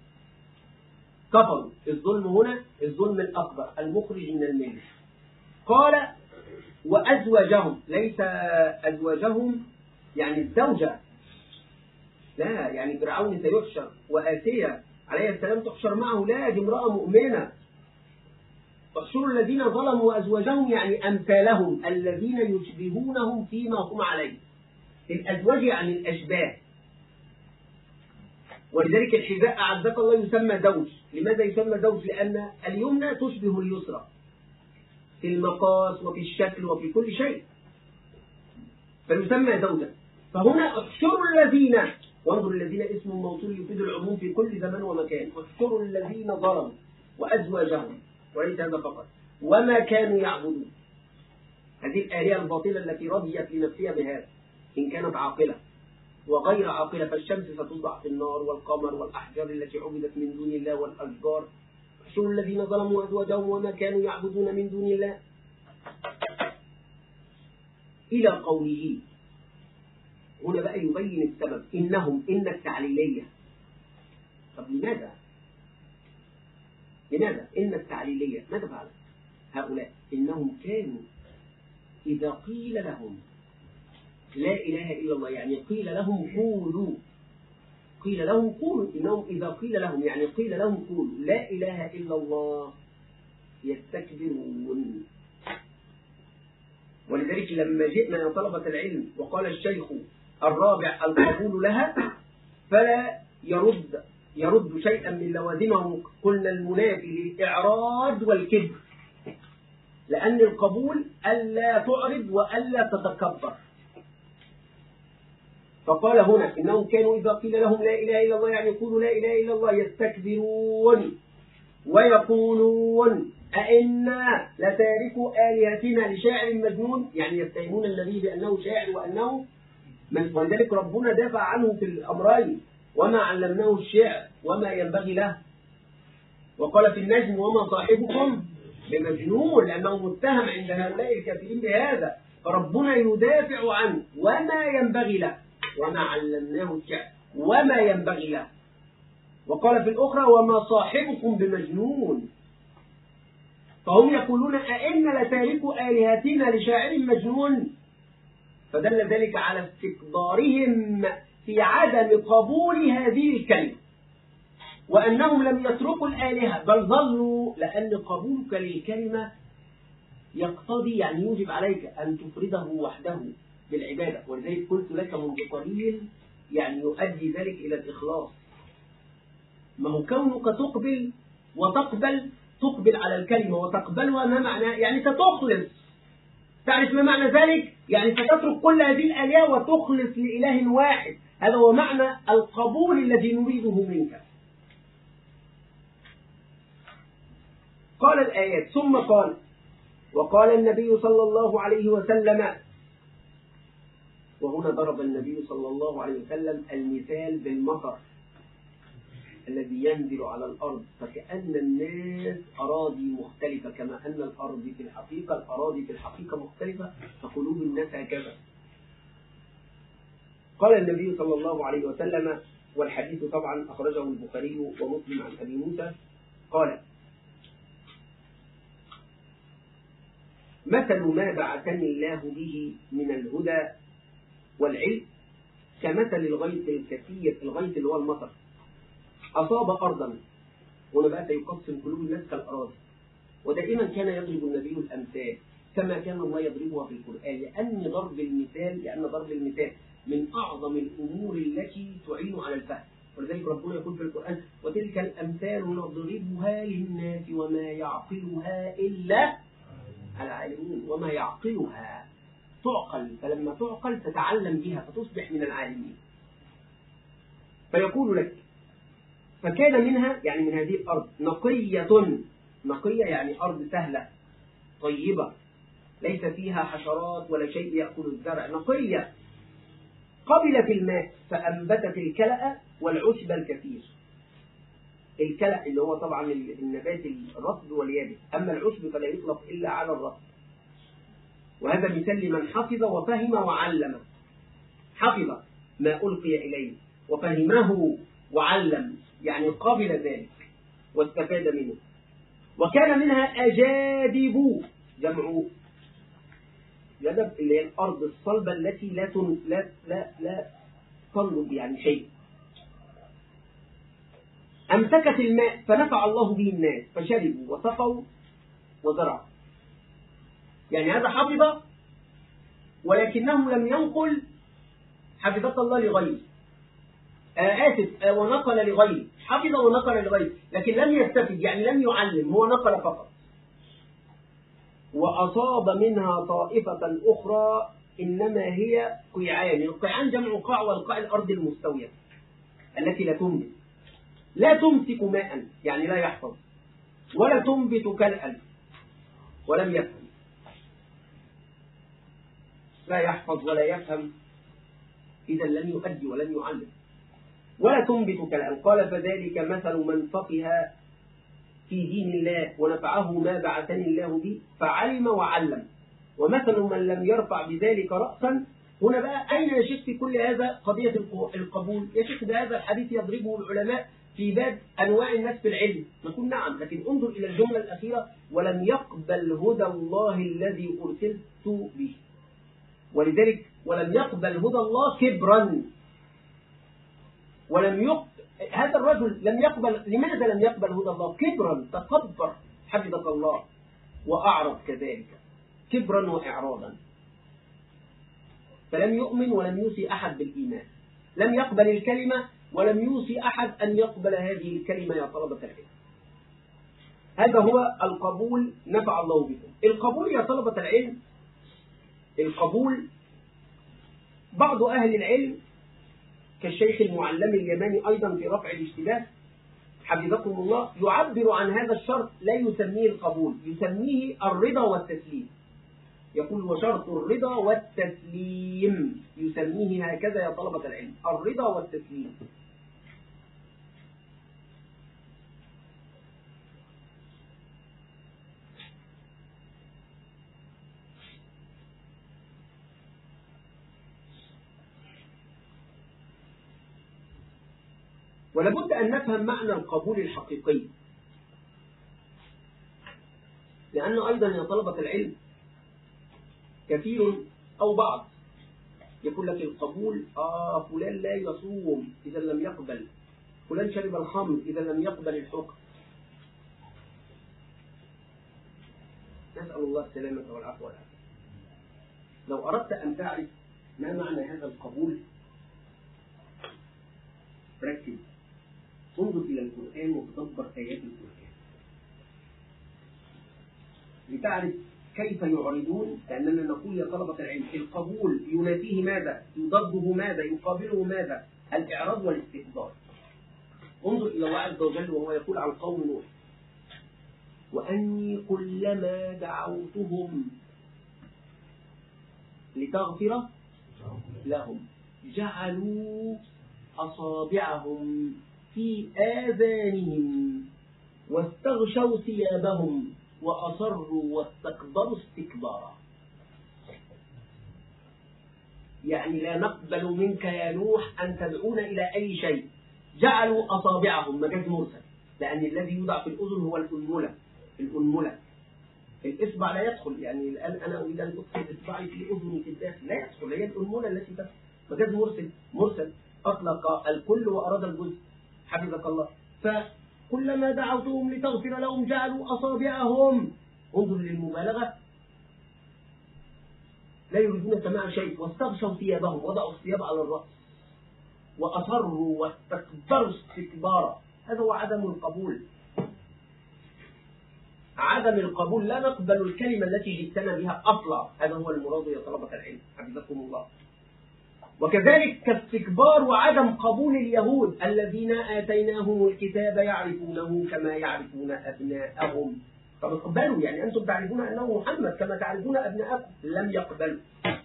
كفروا الظلم هنا الظلم الأكبر المخرج من الملة قال وأزواجهم ليس أزواجهم يعني الزوجة لا يعني فرعون سيحشر وآسيا عليه السلام تحشر معه لا دي امرأة مؤمنة احشروا الذين ظلموا وأزواجهم يعني أمثالهم الذين يشبهونهم فيما هم عليه الأزواج يعني الأشباه ولذلك الحذاء أعزك الله يسمى زوج لماذا يسمى زوج لأن اليمنى تشبه اليسرى في المقاس وفي الشكل وفي كل شيء فيسمى زوجا فهنا احشروا الذين وانظر الذين اسم موصول يفيد العموم في كل زمان ومكان احشروا الذين ظلموا وأزواجهم وليس هذا فقط وما كانوا يعبدون هذه الآلهة الباطلة التي رضيت لنفسها بهذا إن كانت عاقلة وغير عاقلة فالشمس ستوضع في النار والقمر والأحجار التي عبدت من دون الله والأشجار احشروا الذين ظلموا وأزواجهم وما كانوا يعبدون من دون الله إلى قوله هنا بقى يبين السبب إنهم إن التعليلية طب لماذا لماذا إن التعليلية ماذا فعل هؤلاء إنهم كانوا إذا قيل لهم لا إله إلا الله يعني قيل لهم قولوا قيل لهم قولوا إنهم إذا قيل لهم يعني قيل لهم قولوا لا إله إلا الله يستكبرون ولذلك لما جئنا يا طلبة العلم وقال الشيخ الرابع القبول لها فلا يرد يرد شيئا من لوازمه قلنا المنافي للإعراض والكبر لأن القبول ألا تعرض وألا تتكبر فقال هنا إنهم كانوا إذا قيل لهم لا إله إلا الله يعني يقولوا لا إله إلا الله يستكبرون ويقولون أئنا لتاركوا آلهتنا لشاعر مجنون يعني يتهمون النبي بأنه شاعر وأنه من ولذلك ربنا دافع عنه في الأمرين وما علمناه الشعر وما ينبغي له وقال في النجم وما صاحبكم بمجنون لأنه متهم عند هؤلاء الكافرين بهذا فربنا يدافع عنه وما ينبغي له وما علمناه الشعر وما ينبغي له وقال في الأخرى وما صاحبكم بمجنون فهم يقولون أئن لتاركوا آلهتنا لشاعر مجنون فدل ذلك على استكبارهم في عدم قبول هذه الكلمة وأنهم لم يتركوا الآلهة بل ظلوا لأن قبولك للكلمة يقتضي يعني يوجب عليك أن تفرده وحده بالعبادة ولذلك قلت لك منذ قليل يعني يؤدي ذلك إلى الإخلاص ما هو كونك تقبل وتقبل تقبل على الكلمة وتقبلها، ما معناه؟ يعني ستخلص. تعرف ما معنى ذلك؟ يعني ستترك كل هذه الآلهة وتخلص لإله واحد. هذا هو معنى القبول الذي نريده منك. قال الآيات: ثم قال: وقال النبي صلى الله عليه وسلم. وهنا ضرب النبي صلى الله عليه وسلم المثال بالمطر الذي ينزل على الأرض، فكأن الناس أراضي مختلفة، كما أن الأرض في الحقيقة الأراضي في الحقيقة مختلفة، فقلوب الناس هكذا. قال النبي صلى الله عليه وسلم، والحديث طبعا أخرجه البخاري ومسلم عن أبي موسى، قال: مثل ما بعثني الله به من الهدى والعلم كمثل الغيث الكثير، الغيث اللي هو المطر، أصاب أرضا. هنا بقى سيقسم قلوب الناس كالأراضي. ودائما كان يضرب النبي الأمثال كما كان الله يضربها في القرآن، لأن ضرب المثال لأن ضرب المثال من أعظم الأمور التي تعين على الفهم. ولذلك ربنا يقول في القرآن: وتلك الأمثال نضربها للناس وما يعقلها إلا العالمون. وما يعقلها تعقل، فلما تعقل تتعلم بها فتصبح من العالمين. فيقول لك: فكان منها، يعني من هذه الأرض، نقية. نقية يعني أرض سهلة طيبة ليس فيها حشرات ولا شيء يأكل الزرع، نقية قبلت الماء فأنبتت الكلأ والعشب الكثير. الكلأ اللي هو طبعا النبات الرطب واليابس، أما العشب فلا يطلق إلا على الرطب. وهذا مثال لمن حفظ وفهم وعلم. حفظ ما ألقي إليه وفهمه وعلم، يعني قابل ذلك واستفاد منه. وكان منها أجادب، جمع جدب اللي هي الأرض الصلبة التي لا تن... لا لا لا تنضب يعني شيء. أمسكت الماء فنفع الله به الناس فشربوا وسقوا وزرعوا. يعني هذا حفظ ولكنه لم ينقل حفظة الله لغيره. آه آسف آه ونقل لغيره، حفظ ونقل لغيره، لكن لم يستفد، يعني لم يعلم، هو نقل فقط. وأصاب منها طائفة أخرى إنما هي قيعان. القيعان جمع قاع، والقاع الأرض المستوية التي لا تنبت، لا تمسك ماء يعني لا يحفظ، ولا تنبت كلأ، ولم يفهم. لا يحفظ ولا يفهم، إذا لم يؤدي ولم يعلم. ولا تنبت كلأ. قال: فذلك مثل من فقه في دين الله ونفعه ما بعثني الله به فعلم وعلم، ومثل من لم يرفع بذلك رأسا. هنا بقى أين يا شيخ في كل هذا قضية القبول؟ يا شيخ ده هذا الحديث يضربه العلماء في باب أنواع الناس في العلم. نقول نعم، لكن انظر إلى الجملة الأخيرة: ولم يقبل هدى الله الذي أرسلت به. ولذلك ولم يقبل هدى الله كبرا. ولم يقبل هذا الرجل لم يقبل. لماذا لم يقبل هدى الله؟ كبرا، تكبر حفظة الله، وأعرض كذلك، كبرا وإعراضا. فلم يؤمن ولم يوصي أحد بالإيمان، لم يقبل الكلمة ولم يوصي أحد أن يقبل هذه الكلمة يا طلبة العلم. هذا هو القبول، نفع الله بكم. القبول يا طلبة العلم، القبول بعض أهل العلم كالشيخ المعلم اليماني أيضا في رفع الاشتباه حفظكم الله يعبر عن هذا الشرط، لا يسميه القبول، يسميه الرضا والتسليم. يقول: وشرط الرضا والتسليم، يسميه هكذا يا طلبة العلم، الرضا والتسليم. ولابد أن نفهم معنى القبول الحقيقي، لأنه أيضا يا طلبة العلم كثير أو بعض يقول لك القبول آه فلان لا يصوم إذا لم يقبل، فلان شرب الخمر إذا لم يقبل الحكم. نسأل الله السلامة والعفو والعافية. لو أردت أن تعرف ما معنى هذا القبول ركز، انظر إلى القرآن وتدبر آيات القرآن. لتعرف كيف يعرضون، لأننا نقول يا طلبة العلم القبول ينافيه ماذا؟ يضده ماذا؟ يقابله ماذا؟ الإعراض والاستكبار. انظر إلى الله عز وجل وهو يقول عن قوم نوح: وأني كلما دعوتهم لتغفر لهم جعلوا أصابعهم في آذانهم واستغشوا ثيابهم وأصروا واستكبروا استكبارا. يعني لا نقبل منك يا نوح أن تدعونا إلى أي شيء. جعلوا أصابعهم، مجاز مرسل، لأن الذي يوضع في الأذن هو الأنملة. الأنملة الإصبع لا يدخل، يعني الآن أنا أريد أن أدخل إصبعي في أذني في الداخل، لا يدخل، هي الأنملة التي تدخل. مجاز مرسل مرسل أطلق الكل وأراد الجزء، حفظك الله. فكلما دعوتهم لتغفر لهم جعلوا أصابعهم، انظر للمبالغة، لا يريدون سماع شيء، واستغشوا ثيابهم، وضعوا الثياب على الرأس، وأصروا واستكبروا استكبارا. هذا هو عدم القبول. عدم القبول، لا نقبل الكلمة التي جئتنا بها أصلا. هذا هو المراد يا طلبة العلم، حفظكم الله. وكذلك كاستكبار وعدم قبول اليهود الذين آتيناهم الكتاب يعرفونه كما يعرفون أبناءهم. طب اقبلوا، يعني أنتم تعرفون أنه محمد كما تعرفون أبناءكم. لم يقبلوا.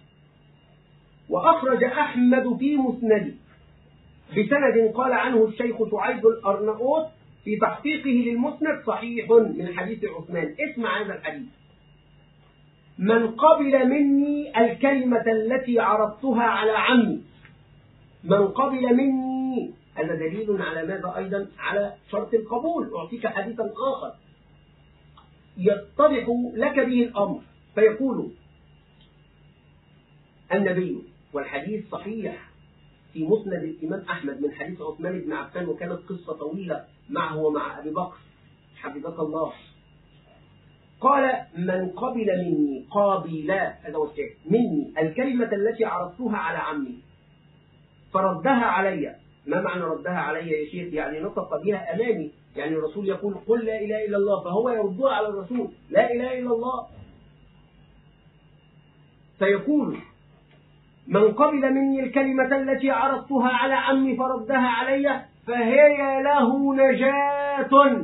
وأخرج أحمد في مسنده بسند قال عنه الشيخ شعيب الأرناؤوط في تحقيقه للمسند صحيح من حديث عثمان. اسمع هذا الحديث: من قبل مني الكلمة التي عرضتها على عمي. من قبل مني، هذا دليل على ماذا أيضا؟ على شرط القبول. أعطيك حديثا آخر يتضح لك به الأمر، فيقول النبي، والحديث صحيح في مسند الإمام أحمد من حديث عثمان بن عفان، وكانت قصة طويلة معه ومع أبي بكر حفظك الله. قال: من قبل مني قابل، هذا هو الشيء، مني الكلمة التي عرضتها على عمي فردها علي. ما معنى ردها علي يا شيخ؟ يعني نطق بها أمامي، يعني الرسول يقول قل لا إله إلا الله، فهو يردها على الرسول لا إله إلا الله. فيقول: من قبل مني الكلمة التي عرضتها على عمي فردها علي فهي له نجاة.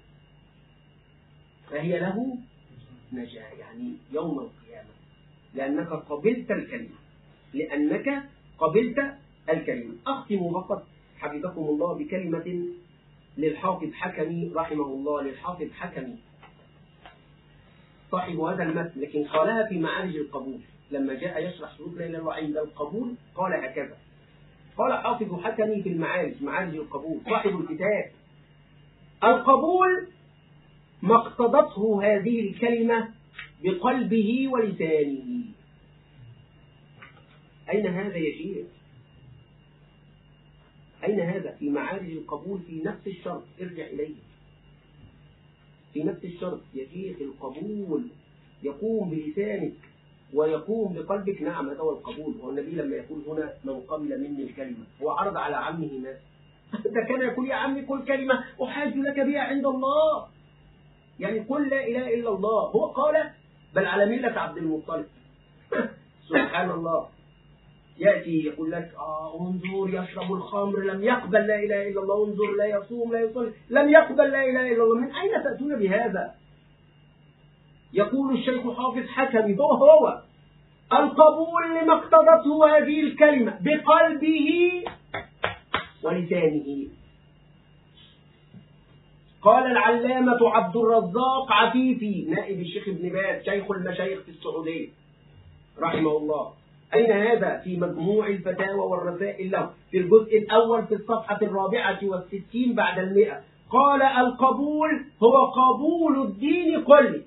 فهي له نجاة، يعني يوم القيامة، لأنك قبلت الكلمة، لأنك قبلت الكلمة. أختم فقط حفظكم الله بكلمة للحافظ حكمي رحمه الله. للحافظ حكمي صاحب هذا المتن، لكن قالها في معارج القبول لما جاء يشرح شروط لا إله إلا الله عند القبول، قال هكذا. قال حافظ حكمي في المعارج، معارج القبول، صاحب الكتاب: القبول ما اقتضته هذه الكلمة بقلبه ولسانه. أين هذا يا شيخ؟ أين هذا؟ في معارج القبول في نفس الشرط، ارجع إليه، في نفس الشرط يا شيخ. القبول يقوم بلسانك ويقوم بقلبك. نعم، هذا هو القبول. والنبي لما يقول هنا من قبل مني الكلمة، هو عرض على عمه ماذا؟ ده كان يقول يا عمي كل كلمة أحاج لك بها عند الله، يعني قل لا إله إلا الله. هو قال بل على ملة عبد المطلب. سبحان الله. يأتي يقول لك آه انظر يشرب الخمر لم يقبل لا إله إلا الله، انظر لا يصوم لا يصلي لم يقبل لا إله إلا الله. من أين تأتون بهذا؟ يقول الشيخ حافظ حكمي هو هو القبول لما اقتضته هذه الكلمة بقلبه ولسانه. قال العلامة عبد الرزاق عفيفي نائب الشيخ ابن باز شيخ المشايخ في السعودية رحمه الله. أين هذا؟ في مجموع الفتاوى والرسائل له في الجزء الأول في الصفحة الرابعة والستين بعد المئة. قال القبول هو قبول الدين كله،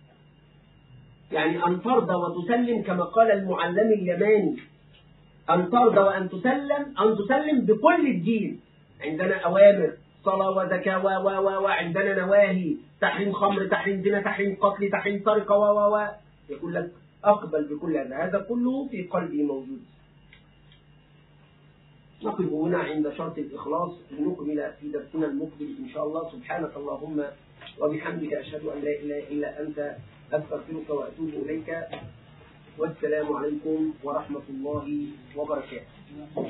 يعني أن ترضى وتسلم كما قال المعلم اليماني، أن ترضى وأن تسلم أن تسلم بكل الدين. عندنا أوامر صلاة وزكاة و و و وعندنا نواهي، تحريم خمر، تحريم زنا، تحريم قتل، تحريم سرقة و و و يقول لك أقبل بكل هذا. هذا كله في قلبي موجود. نقف هنا عند شرط الإخلاص لنكمل في درسنا المقبل إن شاء الله. سبحانك اللهم وبحمدك أشهد أن لا إله إلا أنت أستغفرك وأتوب إليك، والسلام عليكم ورحمة الله وبركاته.